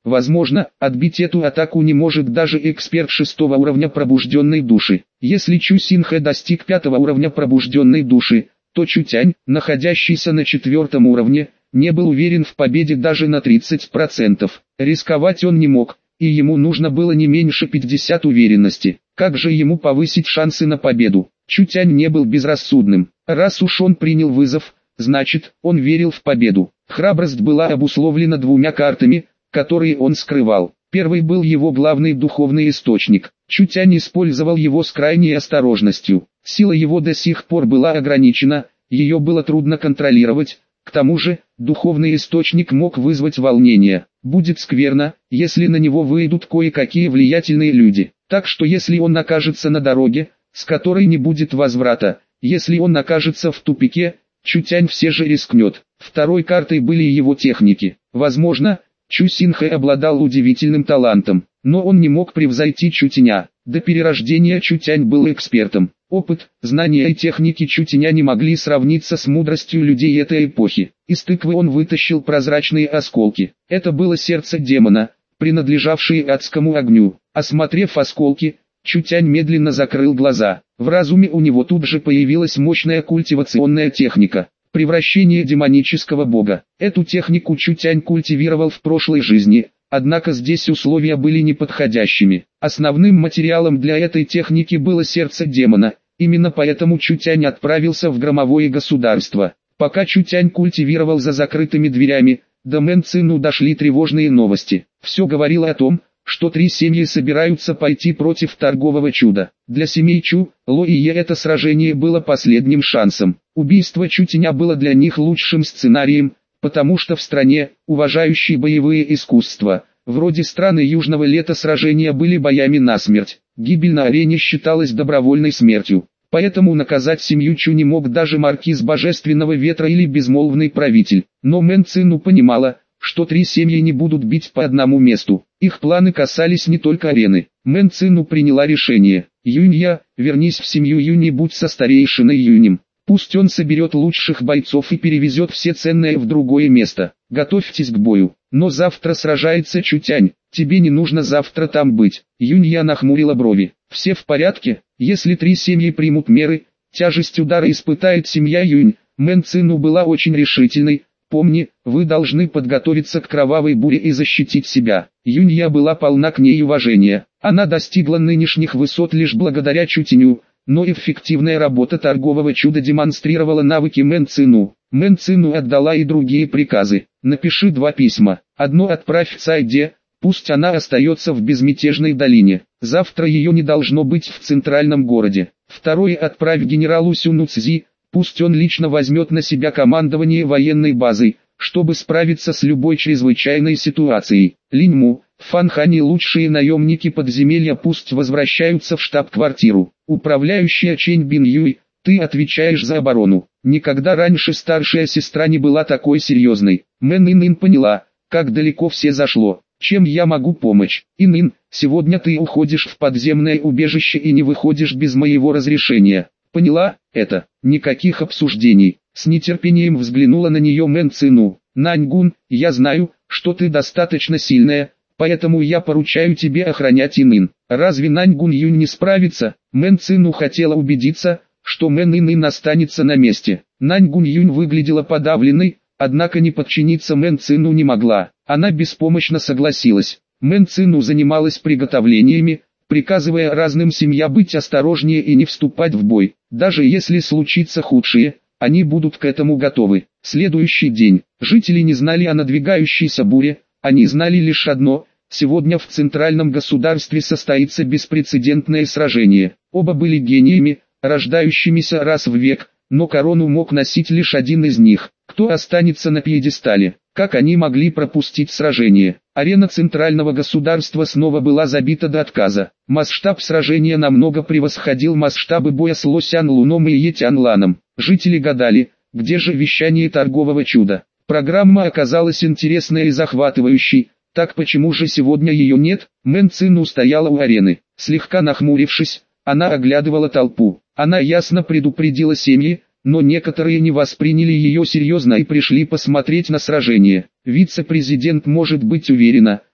Возможно, отбить эту атаку не может даже эксперт 6-го уровня пробужденной души. Если Чу Синхэ достиг 5-го уровня пробужденной души, то Чутянь, находящийся на 4-м уровне, не был уверен в победе даже на 30%. Рисковать он не мог, и ему нужно было не меньше 50 уверенности. Как же ему повысить шансы на победу? Чутянь не был безрассудным. Раз уж он принял вызов, значит, он верил в победу. Храбрость была обусловлена двумя картами, которые он скрывал. Первый был его главный духовный источник. Чутянь использовал его с крайней осторожностью. Сила его до сих пор была ограничена, ее было трудно контролировать. К тому же, духовный источник мог вызвать волнение. Будет скверно, если на него выйдут кое-какие влиятельные люди. Так что если он окажется на дороге, с которой не будет возврата, если он окажется в тупике, Чутянь все же рискнет. Второй картой были его техники. Возможно, Чу Синхэ обладал удивительным талантом, но он не мог превзойти Чутяня. До перерождения Чутянь был экспертом. Опыт, знания и техники Чутяня не могли сравниться с мудростью людей этой эпохи. Из тыквы он вытащил прозрачные осколки. Это было сердце демона, принадлежавшее адскому огню. Осмотрев осколки, Чутянь медленно закрыл глаза. В разуме у него тут же появилась мощная культивационная техника. Превращение демонического бога. Эту технику Чутянь культивировал в прошлой жизни, однако здесь условия были неподходящими. Основным материалом для этой техники было сердце демона, именно поэтому Чутянь отправился в громовое государство. Пока Чутянь культивировал за закрытыми дверями, до Мэн Цину дошли тревожные новости. Все говорило о том, что 3 семьи собираются пойти против торгового чуда. Для семей Чу, Ло и Е это сражение было последним шансом. Убийство Чутяня было для них лучшим сценарием, потому что в стране, уважающей боевые искусства, вроде страны Южного Лета, сражения были боями насмерть. Гибель на арене считалась добровольной смертью. Поэтому наказать семью Чу не мог даже маркиз Божественного Ветра или безмолвный правитель. Но Мэн Цину понимала, что 3 семьи не будут бить по одному месту. Их планы касались не только арены. Мэн Цину приняла решение. Юнья, вернись в семью Юнь и будь со старейшиной Юнем. Пусть он соберет лучших бойцов и перевезет все ценное в другое место. Готовьтесь к бою. Но завтра сражается Чутянь. Тебе не нужно завтра там быть. Юнья нахмурила брови. Все в порядке? Если 3 семьи примут меры, тяжесть удара испытает семья Юнь. Мэн Цину была очень решительной. Помни, вы должны подготовиться к кровавой буре и защитить себя. Юнья была полна к ней уважения. Она достигла нынешних высот лишь благодаря Чутяню, но эффективная работа торгового чуда демонстрировала навыки Мэн Цину. Мэн Цину отдала и другие приказы. Напиши 2 письма. Одно отправь Цайде, пусть она остается в безмятежной долине. Завтра ее не должно быть в центральном городе. Второе отправь генералу Сюну Цзи. Пусть он лично возьмет на себя командование военной базой, чтобы справиться с любой чрезвычайной ситуацией. Линьму, Фанхани, лучшие наемники подземелья, пусть возвращаются в штаб-квартиру. Управляющая Чэнь Бин Юй, ты отвечаешь за оборону. Никогда раньше старшая сестра не была такой серьезной. Мэн Ин поняла, как далеко все зашло. Чем я могу помочь? Ин, сегодня ты уходишь в подземное убежище и не выходишь без моего разрешения. Поняла, это, никаких обсуждений. С нетерпением взглянула на нее Мэн Цину. Наньгун, я знаю, что ты достаточно сильная, поэтому я поручаю тебе охранять Ин. Разве Наньгун Юнь не справится? Мэн Цину хотела убедиться, что Мэн Ин останется на месте. Наньгун Юнь выглядела подавленной, однако не подчиниться Мэн Цину не могла. Она беспомощно согласилась. Мэн Цину занималась приготовлениями, приказывая разным семьям быть осторожнее и не вступать в бой. Даже если случится худшее, они будут к этому готовы. Следующий день. Жители не знали о надвигающейся буре, они знали лишь одно: сегодня в центральном государстве состоится беспрецедентное сражение. Оба были гениями, рождающимися раз в век, но корону мог носить лишь один из них. Кто останется на пьедестале? Как они могли пропустить сражение? Арена центрального государства снова была забита до отказа. Масштаб сражения намного превосходил масштабы боя с Ло Сян Луном и Е Тян Ланом. Жители гадали, где же вещание торгового чуда. Программа оказалась интересной и захватывающей, так почему же сегодня ее нет? Мэн Цину стояла у арены. Слегка нахмурившись, она оглядывала толпу. Она ясно предупредила семьи, но некоторые не восприняли ее серьезно и пришли посмотреть на сражение. Вице-президент может быть уверена,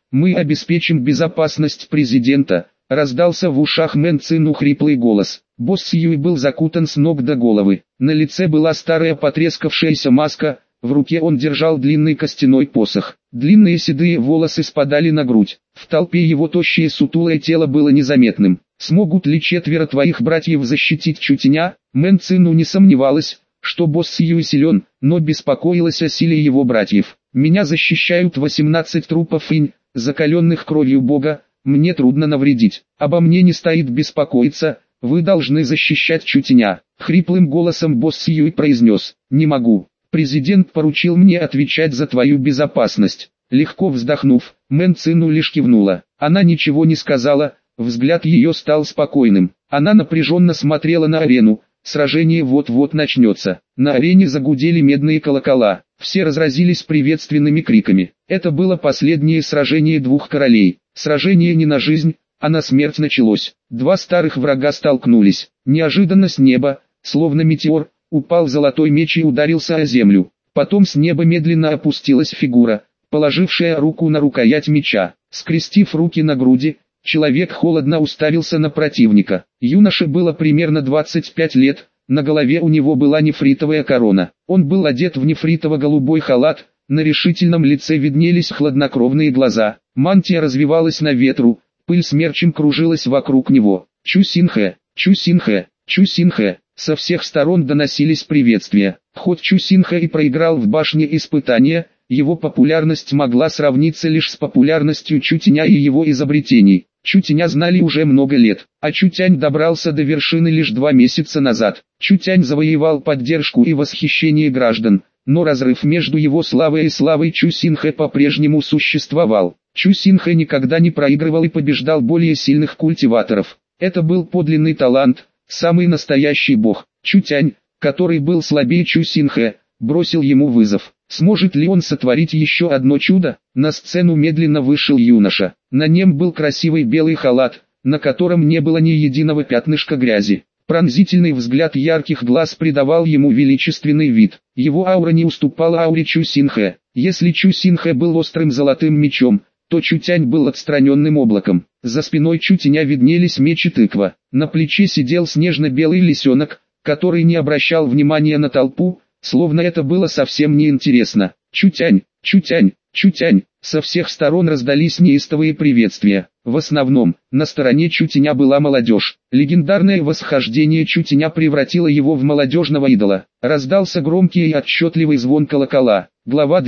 Мы обеспечим безопасность президента, раздался в ушах Мэн Цину хриплый голос. Босс Сьюи был закутан с ног до головы. На лице была старая потрескавшаяся маска, в руке он держал длинный костяной посох. Длинные седые волосы спадали на грудь. В толпе его тощее сутулое тело было незаметным. «Смогут ли 4 твоих братьев защитить Чутеня?» Мэн Цину не сомневалась, что босс Сьюи силен, но беспокоилась о силе его братьев. «Меня защищают 18 трупов инь, закаленных кровью Бога, мне трудно навредить. Обо мне не стоит беспокоиться, вы должны защищать Чутеня». Хриплым голосом босс Сьюи произнес: «Не могу. Президент поручил мне отвечать за твою безопасность». Легко вздохнув, Мэн Цину лишь кивнула. Она ничего не сказала, взгляд ее стал спокойным. Она напряженно смотрела на арену. Сражение вот-вот начнется. На арене загудели медные колокола. Все разразились приветственными криками. Это было последнее сражение двух королей. Сражение не на жизнь, а на смерть началось. Два старых врага столкнулись. Неожиданно с неба, словно метеор, упал золотой меч и ударился о землю. Потом с неба медленно опустилась фигура, положившая руку на рукоять меча. Скрестив руки на груди, человек холодно уставился на противника. Юноше было примерно 25 лет, на голове у него была нефритовая корона. Он был одет в нефритово-голубой халат, на решительном лице виднелись хладнокровные глаза. Мантия развивалась на ветру, пыль смерчем кружилась вокруг него. «Чу Синхэ! Чу Синхэ! Чу Синхэ!» Со всех сторон доносились приветствия. Хоть Чу Синхэ и проиграл в башне испытания, его популярность могла сравниться лишь с популярностью Чутеня и его изобретений. Чутеня знали уже много лет, а Чутянь добрался до вершины лишь 2 месяца назад. Чутянь завоевал поддержку и восхищение граждан, но разрыв между его славой и славой Чу Синхэ по-прежнему существовал. Чу Синхэ никогда не проигрывал и побеждал более сильных культиваторов. Это был подлинный талант, самый настоящий бог. Чутянь, который был слабее Чу Синхэ, бросил ему вызов. Сможет ли он сотворить еще одно чудо? На сцену медленно вышел юноша. На нем был красивый белый халат, на котором не было ни единого пятнышка грязи. Пронзительный взгляд ярких глаз придавал ему величественный вид. Его аура не уступала ауре Чу Синхэ. Если Чу Синхэ был острым золотым мечом, то Чутянь был отстраненным облаком. За спиной Чутеня виднелись меч и тыква. На плече сидел снежно-белый лисенок, который не обращал внимания на толпу, словно это было совсем неинтересно. «Чутянь! Чутянь! Чутянь!» Со всех сторон раздались неистовые приветствия. В основном, на стороне Чутеня была молодежь. Легендарное восхождение Чутеня превратило его в молодежного идола. Раздался громкий и отчетливый звон колокола. Глава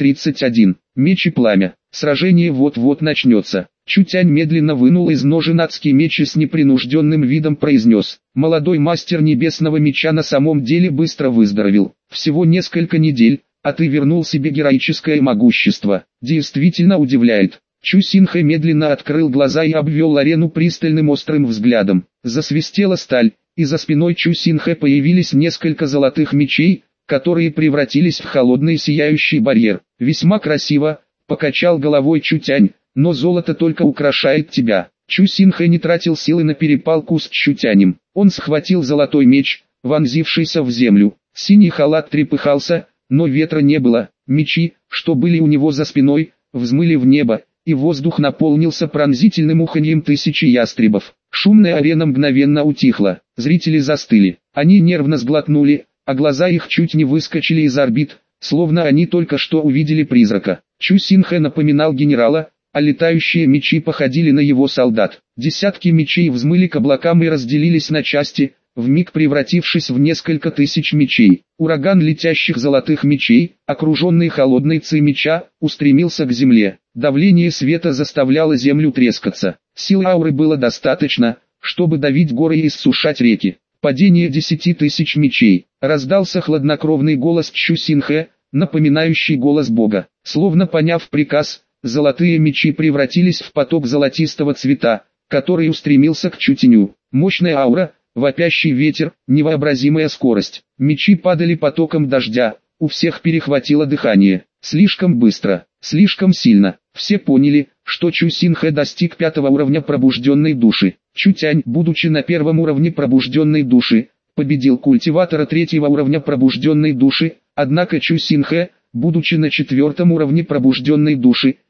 231. Меч и пламя. Сражение вот-вот начнется. Чутянь медленно вынул из ножен адский меч и с непринужденным видом произнес: «Молодой мастер небесного меча на самом деле быстро выздоровел. Всего несколько недель, а ты вернул себе героическое могущество. Действительно удивляет». Чу Синхэ медленно открыл глаза и обвел арену пристальным острым взглядом. Засвистела сталь, и за спиной Чу Синхэ появились несколько золотых мечей, которые превратились в холодный сияющий барьер. «Весьма красиво», — покачал головой Чутянь, — «но золото только украшает тебя». Чу Синхэ не тратил силы на перепалку с Чутянем. Он схватил золотой меч, вонзившийся в землю. Синий халат трепыхался, но ветра не было. Мечи, что были у него за спиной, взмыли в небо, и воздух наполнился пронзительным уханьем тысячи ястребов. Шумная арена мгновенно утихла. Зрители застыли. Они нервно сглотнули, а глаза их чуть не выскочили из орбит, словно они только что увидели призрака. Чу Синхэ напоминал генерала, а летающие мечи походили на его солдат. Десятки мечей взмыли к облакам и разделились на части, вмиг превратившись в несколько тысяч мечей. Ураган летящих золотых мечей, окруженный холодной ци меча, устремился к земле. Давление света заставляло землю трескаться. Силы ауры было достаточно, чтобы давить горы и иссушать реки. Падение 10 тысяч мечей. Раздался хладнокровный голос Чу Синхэ, напоминающий голос Бога. Словно поняв приказ, золотые мечи превратились в поток золотистого цвета, который устремился к Чутеню. Мощная аура, вопящий ветер, невообразимая скорость. Мечи падали потоком дождя, у всех перехватило дыхание. Слишком быстро, слишком сильно. Все поняли, что Чу Синхэ достиг 5-го уровня пробужденной души. Чутянь, будучи на 1-м уровне пробужденной души, победил культиватора 3-го уровня пробужденной души, однако Чу Синхэ, будучи на 4-м уровне пробужденной души,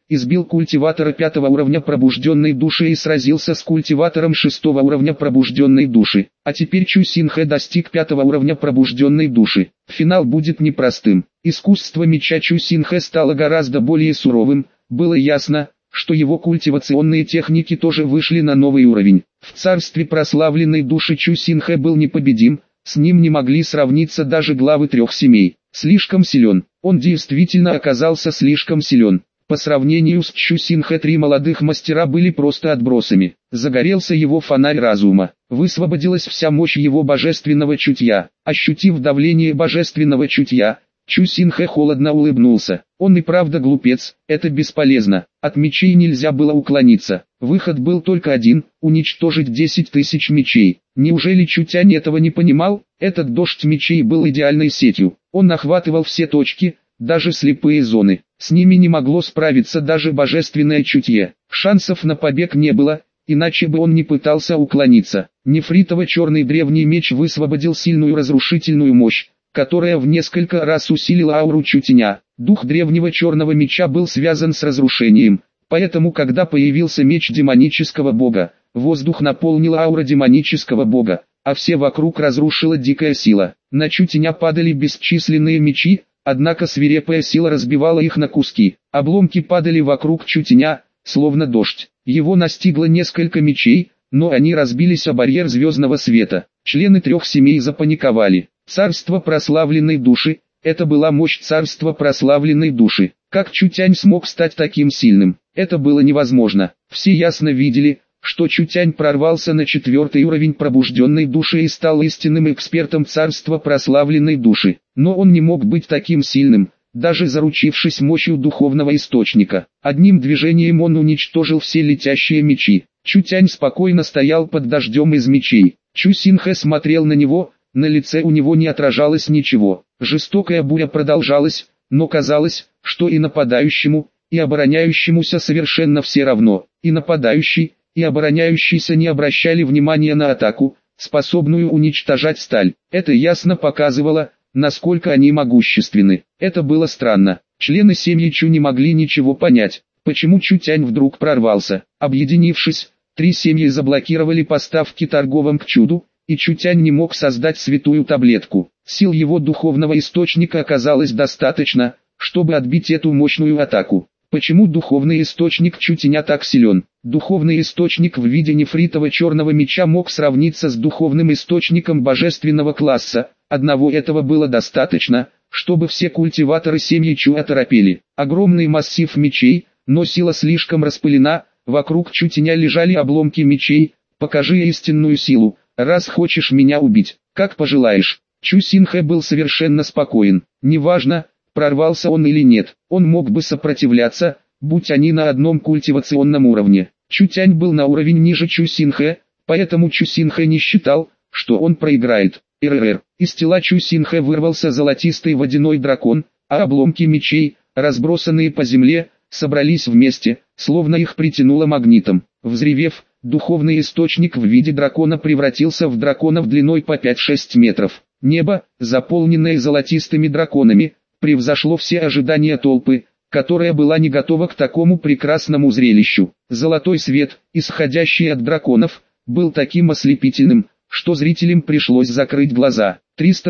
избил культиватора 5 уровня пробужденной души и сразился с культиватором 6 уровня пробужденной души. А теперь Чу Синхэ достиг 5 уровня пробужденной души. Финал будет непростым. Искусство меча Чу Синхэ стало гораздо более суровым. Было ясно, что его культивационные техники тоже вышли на новый уровень. В царстве прославленной души Чу Синхэ был непобедим, с ним не могли сравниться даже главы 3 семей. Слишком силен. Он действительно оказался слишком силен. По сравнению с Чу Синхэ 3 молодых мастера были просто отбросами. Загорелся его фонарь разума. Высвободилась вся мощь его божественного чутья. Ощутив давление божественного чутья, Чу Синхэ холодно улыбнулся. Он и правда глупец, это бесполезно. От мечей нельзя было уклониться. Выход был только один – уничтожить 10 тысяч мечей. Неужели Чутянь этого не понимал? Этот дождь мечей был идеальной сетью. Он охватывал все точки, даже слепые зоны. С ними не могло справиться даже божественное чутье. Шансов на побег не было, иначе бы он не пытался уклониться. Нефритово-черный древний меч высвободил сильную разрушительную мощь, которая в несколько раз усилила ауру Чутяня. Дух древнего черного меча был связан с разрушением, поэтому когда появился меч демонического бога, воздух наполнила аура демонического бога, а все вокруг разрушила дикая сила. На Чутяня падали бесчисленные мечи, однако свирепая сила разбивала их на куски. Обломки падали вокруг Чутяня, словно дождь. Его настигло несколько мечей, но они разбились о барьер звездного света. Члены 3 семей запаниковали. Царство прославленной души, это была мощь царства прославленной души. Как Чутянь смог стать таким сильным? Это было невозможно. Все ясно видели, что Чутянь прорвался на 4 уровень пробужденной души и стал истинным экспертом царства прославленной души. Но он не мог быть таким сильным, даже заручившись мощью духовного источника. Одним движением он уничтожил все летящие мечи. Чутянь спокойно стоял под дождем из мечей. Чу Синхэ смотрел на него. На лице у него не отражалось ничего. Жестокая буря продолжалась, но казалось, что и нападающему, и обороняющемуся совершенно все равно. И нападающий, и обороняющийся не обращали внимания на атаку, способную уничтожать сталь. Это ясно показывало, насколько они могущественны. Это было странно. Члены семьи Чу не могли ничего понять, почему Чутянь вдруг прорвался. Объединившись, 3 семьи заблокировали поставки торговым к чуду, и Чутянь не мог создать святую таблетку. Сил его духовного источника оказалось достаточно, чтобы отбить эту мощную атаку. Почему духовный источник Чутяня так силен? Духовный источник в виде нефритово-черного меча мог сравниться с духовным источником божественного класса. Одного этого было достаточно, чтобы все культиваторы семьи Чу оторопели. Огромный массив мечей, но сила слишком распылена, вокруг Чутяня лежали обломки мечей. Покажи истинную силу. Раз хочешь меня убить, как пожелаешь. Чу Синхэ был совершенно спокоен. Неважно, прорвался он или нет, он мог бы сопротивляться, будь они на одном культивационном уровне. Чутянь был на уровень ниже Чу Синхэ, поэтому Чу Синхэ не считал, что он проиграет. РРР. Из тела Чу Синхэ вырвался золотистый водяной дракон, а обломки мечей, разбросанные по земле, собрались вместе, словно их притянуло магнитом. Взревев, духовный источник в виде дракона превратился в драконов длиной по 5-6 метров. Небо, заполненное золотистыми драконами, превзошло все ожидания толпы, которая была не готова к такому прекрасному зрелищу. Золотой свет, исходящий от драконов, был таким ослепительным, что зрителям пришлось закрыть глаза.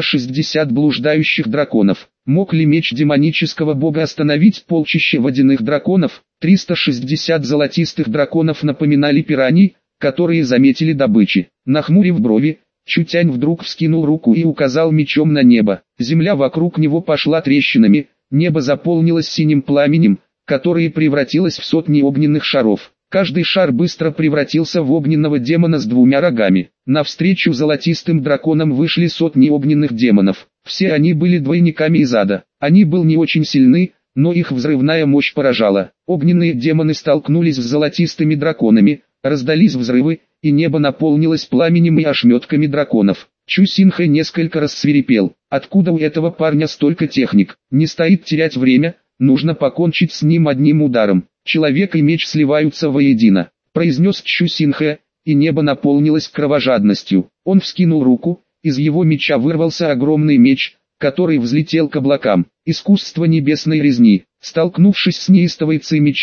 360 блуждающих драконов. Мог ли меч демонического бога остановить полчище водяных драконов? 360 золотистых драконов напоминали пираний, которые заметили добычи. Нахмурив брови, Чутянь вдруг вскинул руку и указал мечом на небо. Земля вокруг него пошла трещинами, небо заполнилось синим пламенем, которое превратилось в сотни огненных шаров. Каждый шар быстро превратился в огненного демона с 2 рогами. Навстречу золотистым драконам вышли сотни огненных демонов. Все они были двойниками из ада. Они были не очень сильны, но их взрывная мощь поражала. Огненные демоны столкнулись с золотистыми драконами, раздались взрывы, и небо наполнилось пламенем и ошметками драконов. Чу Синхэ несколько раз свирепел. Откуда у этого парня столько техник? Не стоит терять время, нужно покончить с ним одним ударом. Человек и меч сливаются воедино, произнес Чу Синхэ, и небо наполнилось кровожадностью. Он вскинул руку, из его меча вырвался огромный меч, который взлетел к облакам. Искусство небесной резни. Столкнувшись с неистовой ци меча,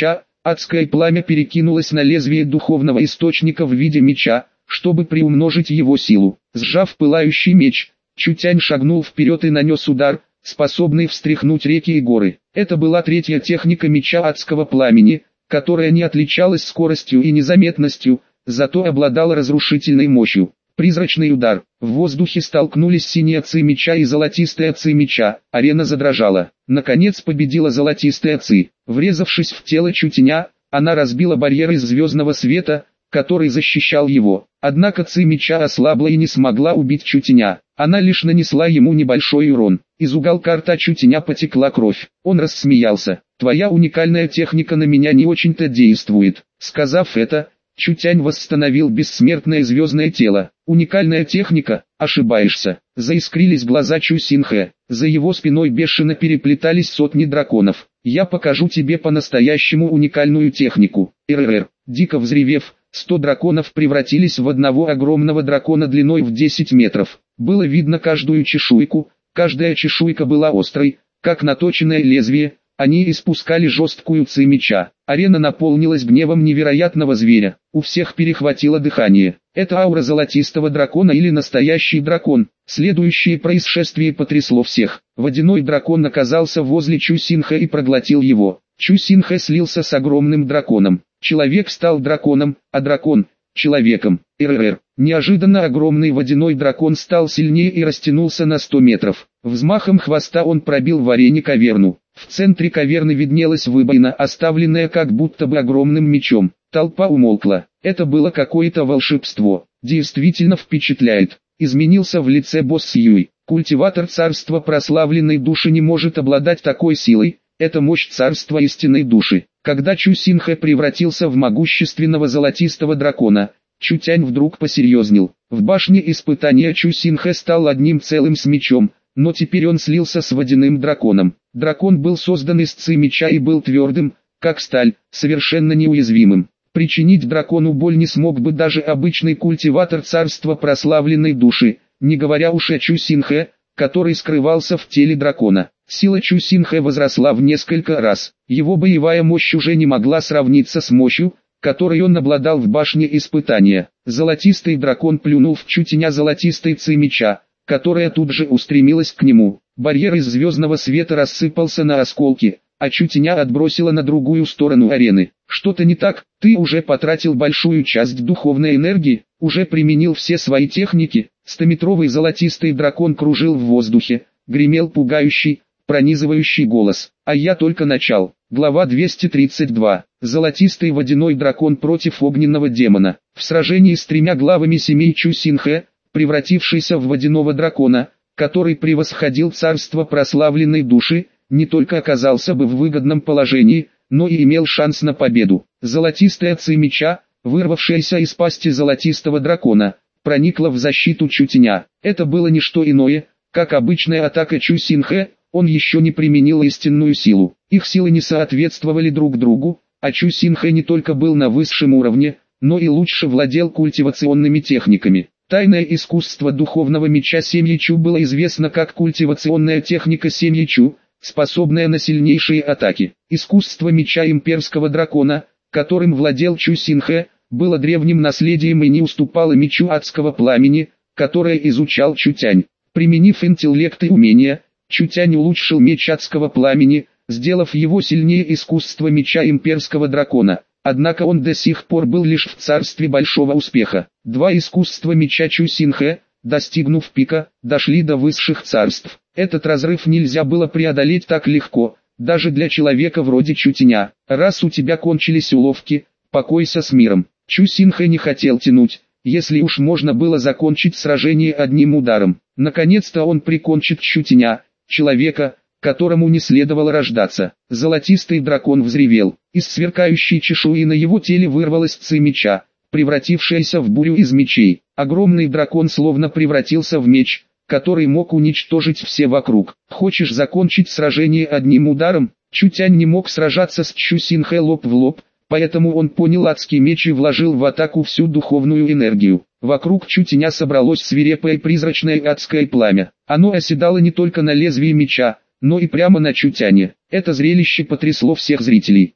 Адское пламя перекинулось на лезвие духовного источника в виде меча, чтобы приумножить его силу. Сжав пылающий меч, Чутянь шагнул вперед и нанес удар, способный встряхнуть реки и горы. Это была третья техника меча адского пламени, которая не отличалась скоростью и незаметностью, зато обладала разрушительной мощью. Призрачный удар. В воздухе столкнулись синяя ци меча и золотистая ци меча. Арена задрожала. Наконец победила золотистая ци. Врезавшись в тело Чутяня, она разбила барьер из звездного света, который защищал его. Однако ци меча ослабла и не смогла убить Чутяня. Она лишь нанесла ему небольшой урон. Из уголка рта Чутяня потекла кровь. Он рассмеялся. «Твоя уникальная техника на меня не очень-то действует». Сказав это, Чутянь восстановил бессмертное звездное тело. «Уникальная техника? Ошибаешься». Заискрились глаза Чу Синхэ. За его спиной бешено переплетались сотни драконов. «Я покажу тебе по-настоящему уникальную технику». РРР. Дико взревев, 100 драконов превратились в одного огромного дракона длиной в 10 метров. Было видно каждую чешуйку, каждая чешуйка была острой, как наточенное лезвие. Они испускали жесткую ци меча. Арена наполнилась гневом невероятного зверя. У всех перехватило дыхание. Это аура золотистого дракона или настоящий дракон? Следующее происшествие потрясло всех. Водяной дракон оказался возле Чу Синхэ и проглотил его. Чу Синхэ слился с огромным драконом. Человек стал драконом, а дракон – человеком. РРР. Неожиданно огромный водяной дракон стал сильнее и растянулся на 100 метров. Взмахом хвоста он пробил в арене каверну. В центре каверны виднелась выбоина, оставленная как будто бы огромным мечом. Толпа умолкла. Это было какое-то волшебство. Действительно впечатляет. Изменился в лице босс Сьюй. Культиватор царства прославленной души не может обладать такой силой. Это мощь царства истинной души. Когда Чу Синхэ превратился в могущественного золотистого дракона, Чутянь вдруг посерьезнел. В башне испытания Чу Синхэ стал одним целым с мечом, но теперь он слился с водяным драконом. Дракон был создан из ци меча и был твердым, как сталь, совершенно неуязвимым. Причинить дракону боль не смог бы даже обычный культиватор царства прославленной души, не говоря уж о Чу Синхэ, который скрывался в теле дракона. Сила Чу Синхэ возросла в несколько раз. Его боевая мощь уже не могла сравниться с мощью, которой он обладал в башне испытания. Золотистый дракон плюнул в Чутяня золотистой ци меча, которая тут же устремилась к нему. Барьер из звездного света рассыпался на осколки, а Чутяня отбросило на другую сторону арены. «Что-то не так, ты уже потратил большую часть духовной энергии, уже применил все свои техники». 100-метровый золотистый дракон кружил в воздухе, гремел пугающий, пронизывающий голос. «А я только начал». Глава 232. Золотистый водяной дракон против огненного демона. В сражении с 3 главами семей Чу Синхэ, превратившийся в водяного дракона, который превосходил царство прославленной души, не только оказался бы в выгодном положении, но и имел шанс на победу. Золотистая ци меча, вырвавшаяся из пасти золотистого дракона, проникла в защиту Чутяня. Это было не что иное, как обычная атака Чу Синхэ. Он еще не применил истинную силу. Их силы не соответствовали друг другу, а Чу Синхэ не только был на высшем уровне, но и лучше владел культивационными техниками. Тайное искусство духовного меча семьи Чу было известно как культивационная техника семьи Чу, способная на сильнейшие атаки. Искусство меча имперского дракона, которым владел Чу Синхэ, было древним наследием и не уступало мечу адского пламени, которое изучал Чутянь. Применив интеллект и умения, Чутянь улучшил меч адского пламени, сделав его сильнее искусства меча имперского дракона. Однако он до сих пор был лишь в царстве большого успеха. 2 искусства меча Чу Синхэ, достигнув пика, дошли до высших царств. Этот разрыв нельзя было преодолеть так легко, даже для человека вроде Чутяня. Раз у тебя кончились уловки, покойся с миром. Чу Синхэ не хотел тянуть, если уж можно было закончить сражение одним ударом. Наконец-то он прикончит Чутяня, человека, которому не следовало рождаться. Золотистый дракон взревел. Из сверкающей чешуи на его теле вырвалась ци меча, превратившаяся в бурю из мечей. Огромный дракон словно превратился в меч, который мог уничтожить все вокруг. Хочешь закончить сражение одним ударом? Чутянь не мог сражаться с Чу Синхэ лоб в лоб, поэтому он понял адский меч и вложил в атаку всю духовную энергию. Вокруг Чутяня собралось свирепое призрачное адское пламя. Оно оседало не только на лезвии меча, но и прямо на Чутяне. Это зрелище потрясло всех зрителей.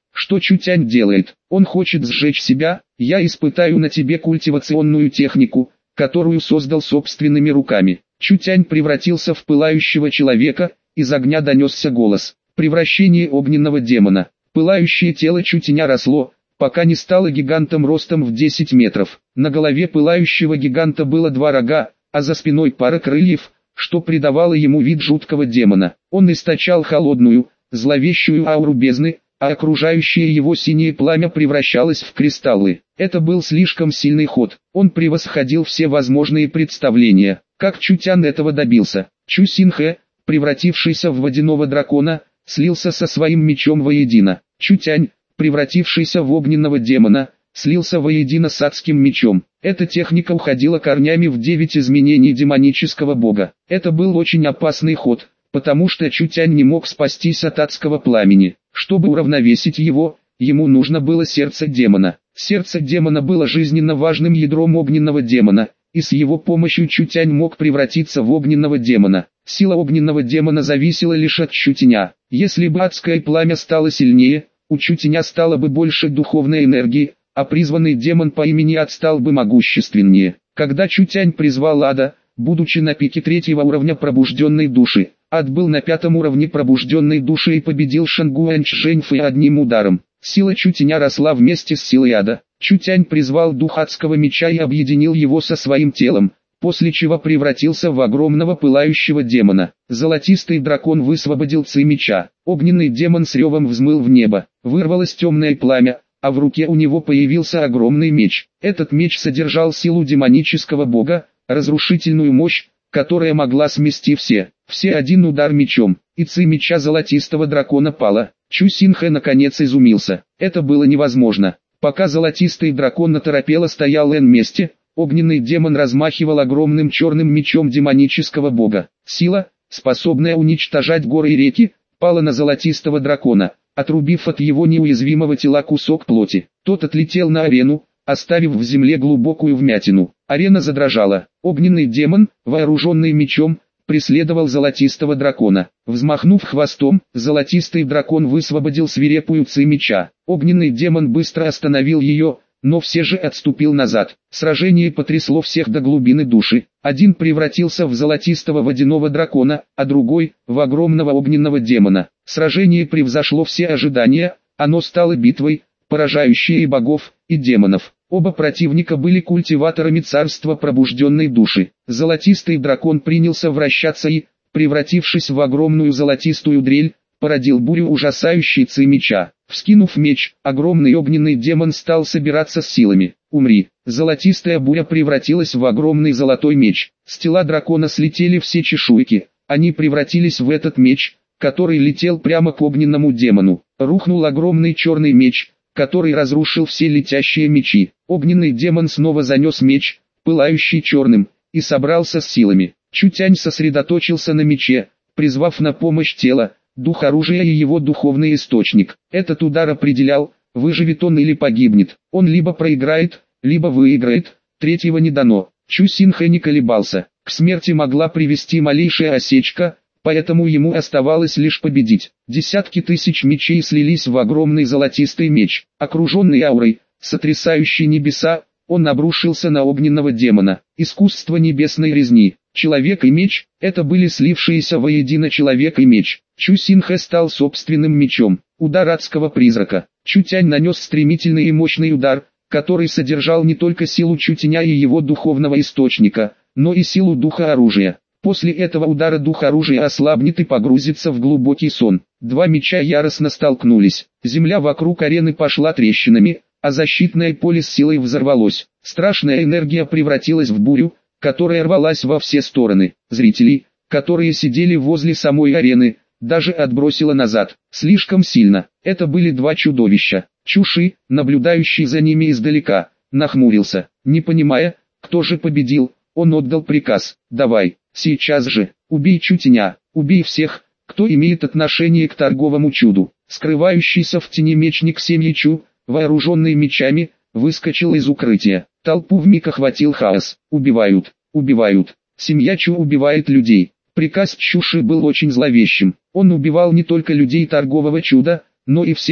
Что Чутянь делает? Он хочет сжечь себя. Я испытаю на тебе культивационную технику, которую создал собственными руками. Чутянь превратился в пылающего человека, из огня донесся голос. Превращение огненного демона. Пылающее тело Чутяня росло, пока не стало гигантом ростом в 10 метров. На голове пылающего гиганта было 2 рога, а за спиной пара крыльев, что придавало ему вид жуткого демона. Он источал холодную, зловещую ауру бездны, а окружающее его синее пламя превращалось в кристаллы. Это был слишком сильный ход, он превосходил все возможные представления. Как Чутян этого добился? Чу Синхэ, превратившийся в водяного дракона, слился со своим мечом воедино. Чутянь, превратившийся в огненного демона, слился воедино с адским мечом. Эта техника уходила корнями в 9 изменений демонического бога. Это был очень опасный ход, потому что Чутянь не мог спастись от адского пламени. Чтобы уравновесить его, ему нужно было сердце демона. Сердце демона было жизненно важным ядром огненного демона, и с его помощью Чутянь мог превратиться в огненного демона. Сила огненного демона зависела лишь от Чутяня. Если бы адское пламя стало сильнее, у Чутяня стало бы больше духовной энергии, а призванный демон по имени Ад стал бы могущественнее. Когда Чутянь призвал Ада, будучи на пике 3-го уровня пробужденной души, Ад был на 5-м уровне пробужденной души и победил Шангуань Чжэньфэй одним ударом. Сила Чутяня росла вместе с силой Ада. Чутянь призвал дух адского меча и объединил его со своим телом, после чего превратился в огромного пылающего демона. Золотистый дракон высвободил ци меча. Огненный демон с ревом взмыл в небо. Вырвалось темное пламя, а в руке у него появился огромный меч. Этот меч содержал силу демонического бога, разрушительную мощь, которая могла смести все один удар мечом, и ци меча золотистого дракона пала. Чу Синхэ наконец изумился. Это было невозможно. Пока золотистый дракон оторопело стоял на месте, огненный демон размахивал огромным черным мечом демонического бога. Сила, способная уничтожать горы и реки, пала на золотистого дракона, отрубив от его неуязвимого тела кусок плоти. Тот отлетел на арену, оставив в земле глубокую вмятину. Арена задрожала. Огненный демон, вооруженный мечом, преследовал золотистого дракона. Взмахнув хвостом, золотистый дракон высвободил свирепую ци меча. Огненный демон быстро остановил ее, но все же отступил назад. Сражение потрясло всех до глубины души. Один превратился в золотистого водяного дракона, а другой — в огромного огненного демона. Сражение превзошло все ожидания, оно стало битвой, поражающей и богов, и демонов. Оба противника были культиваторами царства пробужденной души. Золотистый дракон принялся вращаться и, превратившись в огромную золотистую дрель, породил бурю ужасающей ци меча. Вскинув меч, огромный огненный демон стал собираться с силами. «Умри!» Золотистая буря превратилась в огромный золотой меч. С тела дракона слетели все чешуйки. Они превратились в этот меч, который летел прямо к огненному демону. Рухнул огромный черный меч, который разрушил все летящие мечи. Огненный демон снова занес меч, пылающий черным, и собрался с силами. Чутянь сосредоточился на мече, призвав на помощь тело, дух оружия и его духовный источник. Этот удар определял, выживет он или погибнет. Он либо проиграет, либо выиграет, третьего не дано. Чу Синхэ не колебался. К смерти могла привести малейшая осечка, поэтому ему оставалось лишь победить. Десятки тысяч мечей слились в огромный золотистый меч. Окруженный аурой, сотрясающей небеса, он обрушился на огненного демона. Искусство небесной резни. Человек и меч — это были слившиеся воедино человек и меч. Чу Синхэ стал собственным мечом. Удар адского призрака. Чутянь нанес стремительный и мощный удар, который содержал не только силу Чутяня и его духовного источника, но и силу духа оружия. После этого удара дух оружия ослабнет и погрузится в глубокий сон. Два меча яростно столкнулись. Земля вокруг арены пошла трещинами, а защитное поле с силой взорвалось. Страшная энергия превратилась в бурю, которая рвалась во все стороны. Зрителей, которые сидели возле самой арены, даже отбросило назад. Слишком сильно. Это были два чудовища. Чуши, наблюдающий за ними издалека, нахмурился. Не понимая, кто же победил, он отдал приказ: «Давай, сейчас же, убей Чутяня, убей всех, кто имеет отношение к торговому чуду». Скрывающийся в тени мечник семьи Чу, вооруженный мечами, выскочил из укрытия. Толпу вмиг охватил хаос. Убивают, убивают. Семья Чу убивает людей. Приказ Чуши был очень зловещим. Он убивал не только людей торгового чуда, но и всех,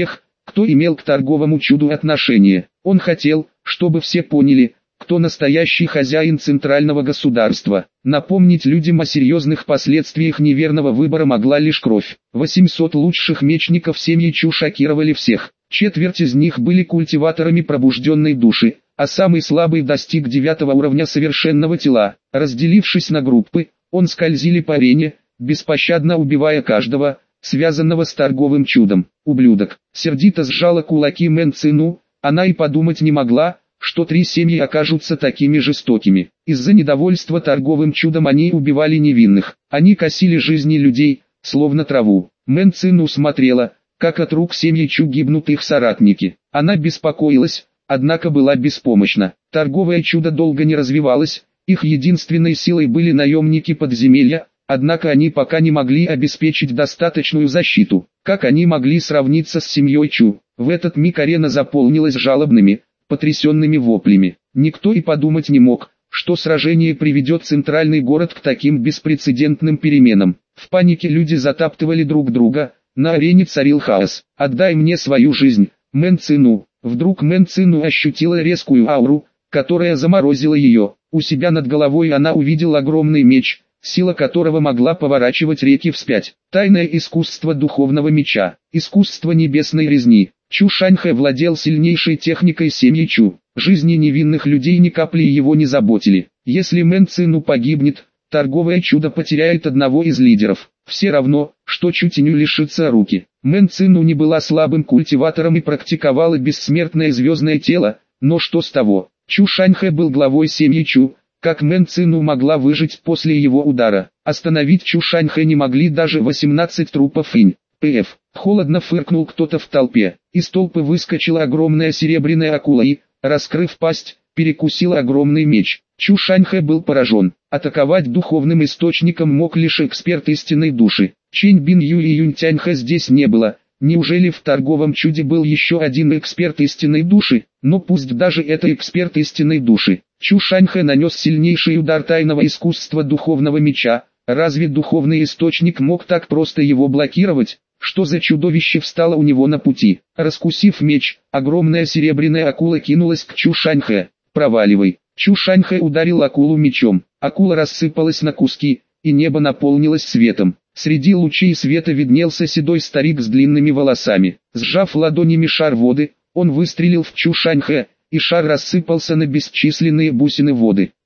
кто имел к торговому чуду отношение. Он хотел, чтобы все поняли, кто настоящий хозяин центрального государства. Напомнить людям о серьезных последствиях неверного выбора могла лишь кровь. 800 лучших мечников семьи Чу шокировали всех. Четверть из них были культиваторами пробужденной души, а самый слабый достиг 9 уровня совершенного тела. Разделившись на группы, он скользили по арене, беспощадно убивая каждого, связанного с торговым чудом. Ублюдок. Сердито сжала кулаки Мэн Цину, она и подумать не могла, что 3 семьи окажутся такими жестокими. Из-за недовольства торговым чудом они убивали невинных. Они косили жизни людей, словно траву. Мэн Цину смотрела, как от рук семьи Чу гибнут их соратники. Она беспокоилась, однако была беспомощна. Торговое чудо долго не развивалось, их единственной силой были наемники подземелья, однако они пока не могли обеспечить достаточную защиту. Как они могли сравниться с семьей Чу? В этот миг арена заполнилась жалобными, потрясенными воплями. Никто и подумать не мог, что сражение приведет центральный город к таким беспрецедентным переменам. В панике люди затаптывали друг друга, на арене царил хаос. «Отдай мне свою жизнь, Мэн Цину». Вдруг Мэн Цину ощутила резкую ауру, которая заморозила ее. У себя над головой она увидела огромный меч, сила которого могла поворачивать реки вспять. Тайное искусство духовного меча, искусство небесной резни. Чу Шаньхэ владел сильнейшей техникой семьи Чу. Жизни невинных людей ни капли его не заботили. Если Мэн Цину погибнет, торговое чудо потеряет одного из лидеров. Все равно, что Чу Тяню лишится руки. Мэн Цину не была слабым культиватором и практиковала бессмертное звездное тело, но что с того? Чу Шаньхэ был главой семьи Чу. Как Мэн Цину могла выжить после его удара? Остановить Чу Шаньхэ не могли даже 18 трупов инь. П.Ф. Холодно фыркнул кто-то в толпе. Из толпы выскочила огромная серебряная акула и, раскрыв пасть, перекусила огромный меч. Чу Шаньхэ был поражен. Атаковать духовным источником мог лишь эксперт истинной души. Чэнь Бин Ю и Юнь Тяньхэ здесь не было. Неужели в торговом чуде был еще один эксперт истинной души? Но пусть даже это эксперт истинной души. Чу Шаньхэ нанес сильнейший удар тайного искусства духовного меча. Разве духовный источник мог так просто его блокировать? Что за чудовище встало у него на пути? Раскусив меч, огромная серебряная акула кинулась к Чу Шаньхэ. «Проваливай!» Чу Шаньхэ ударил акулу мечом. Акула рассыпалась на куски, и небо наполнилось светом. Среди лучей света виднелся седой старик с длинными волосами. Сжав ладонями шар воды, он выстрелил в Чу Шаньхэ, и шар рассыпался на бесчисленные бусины воды.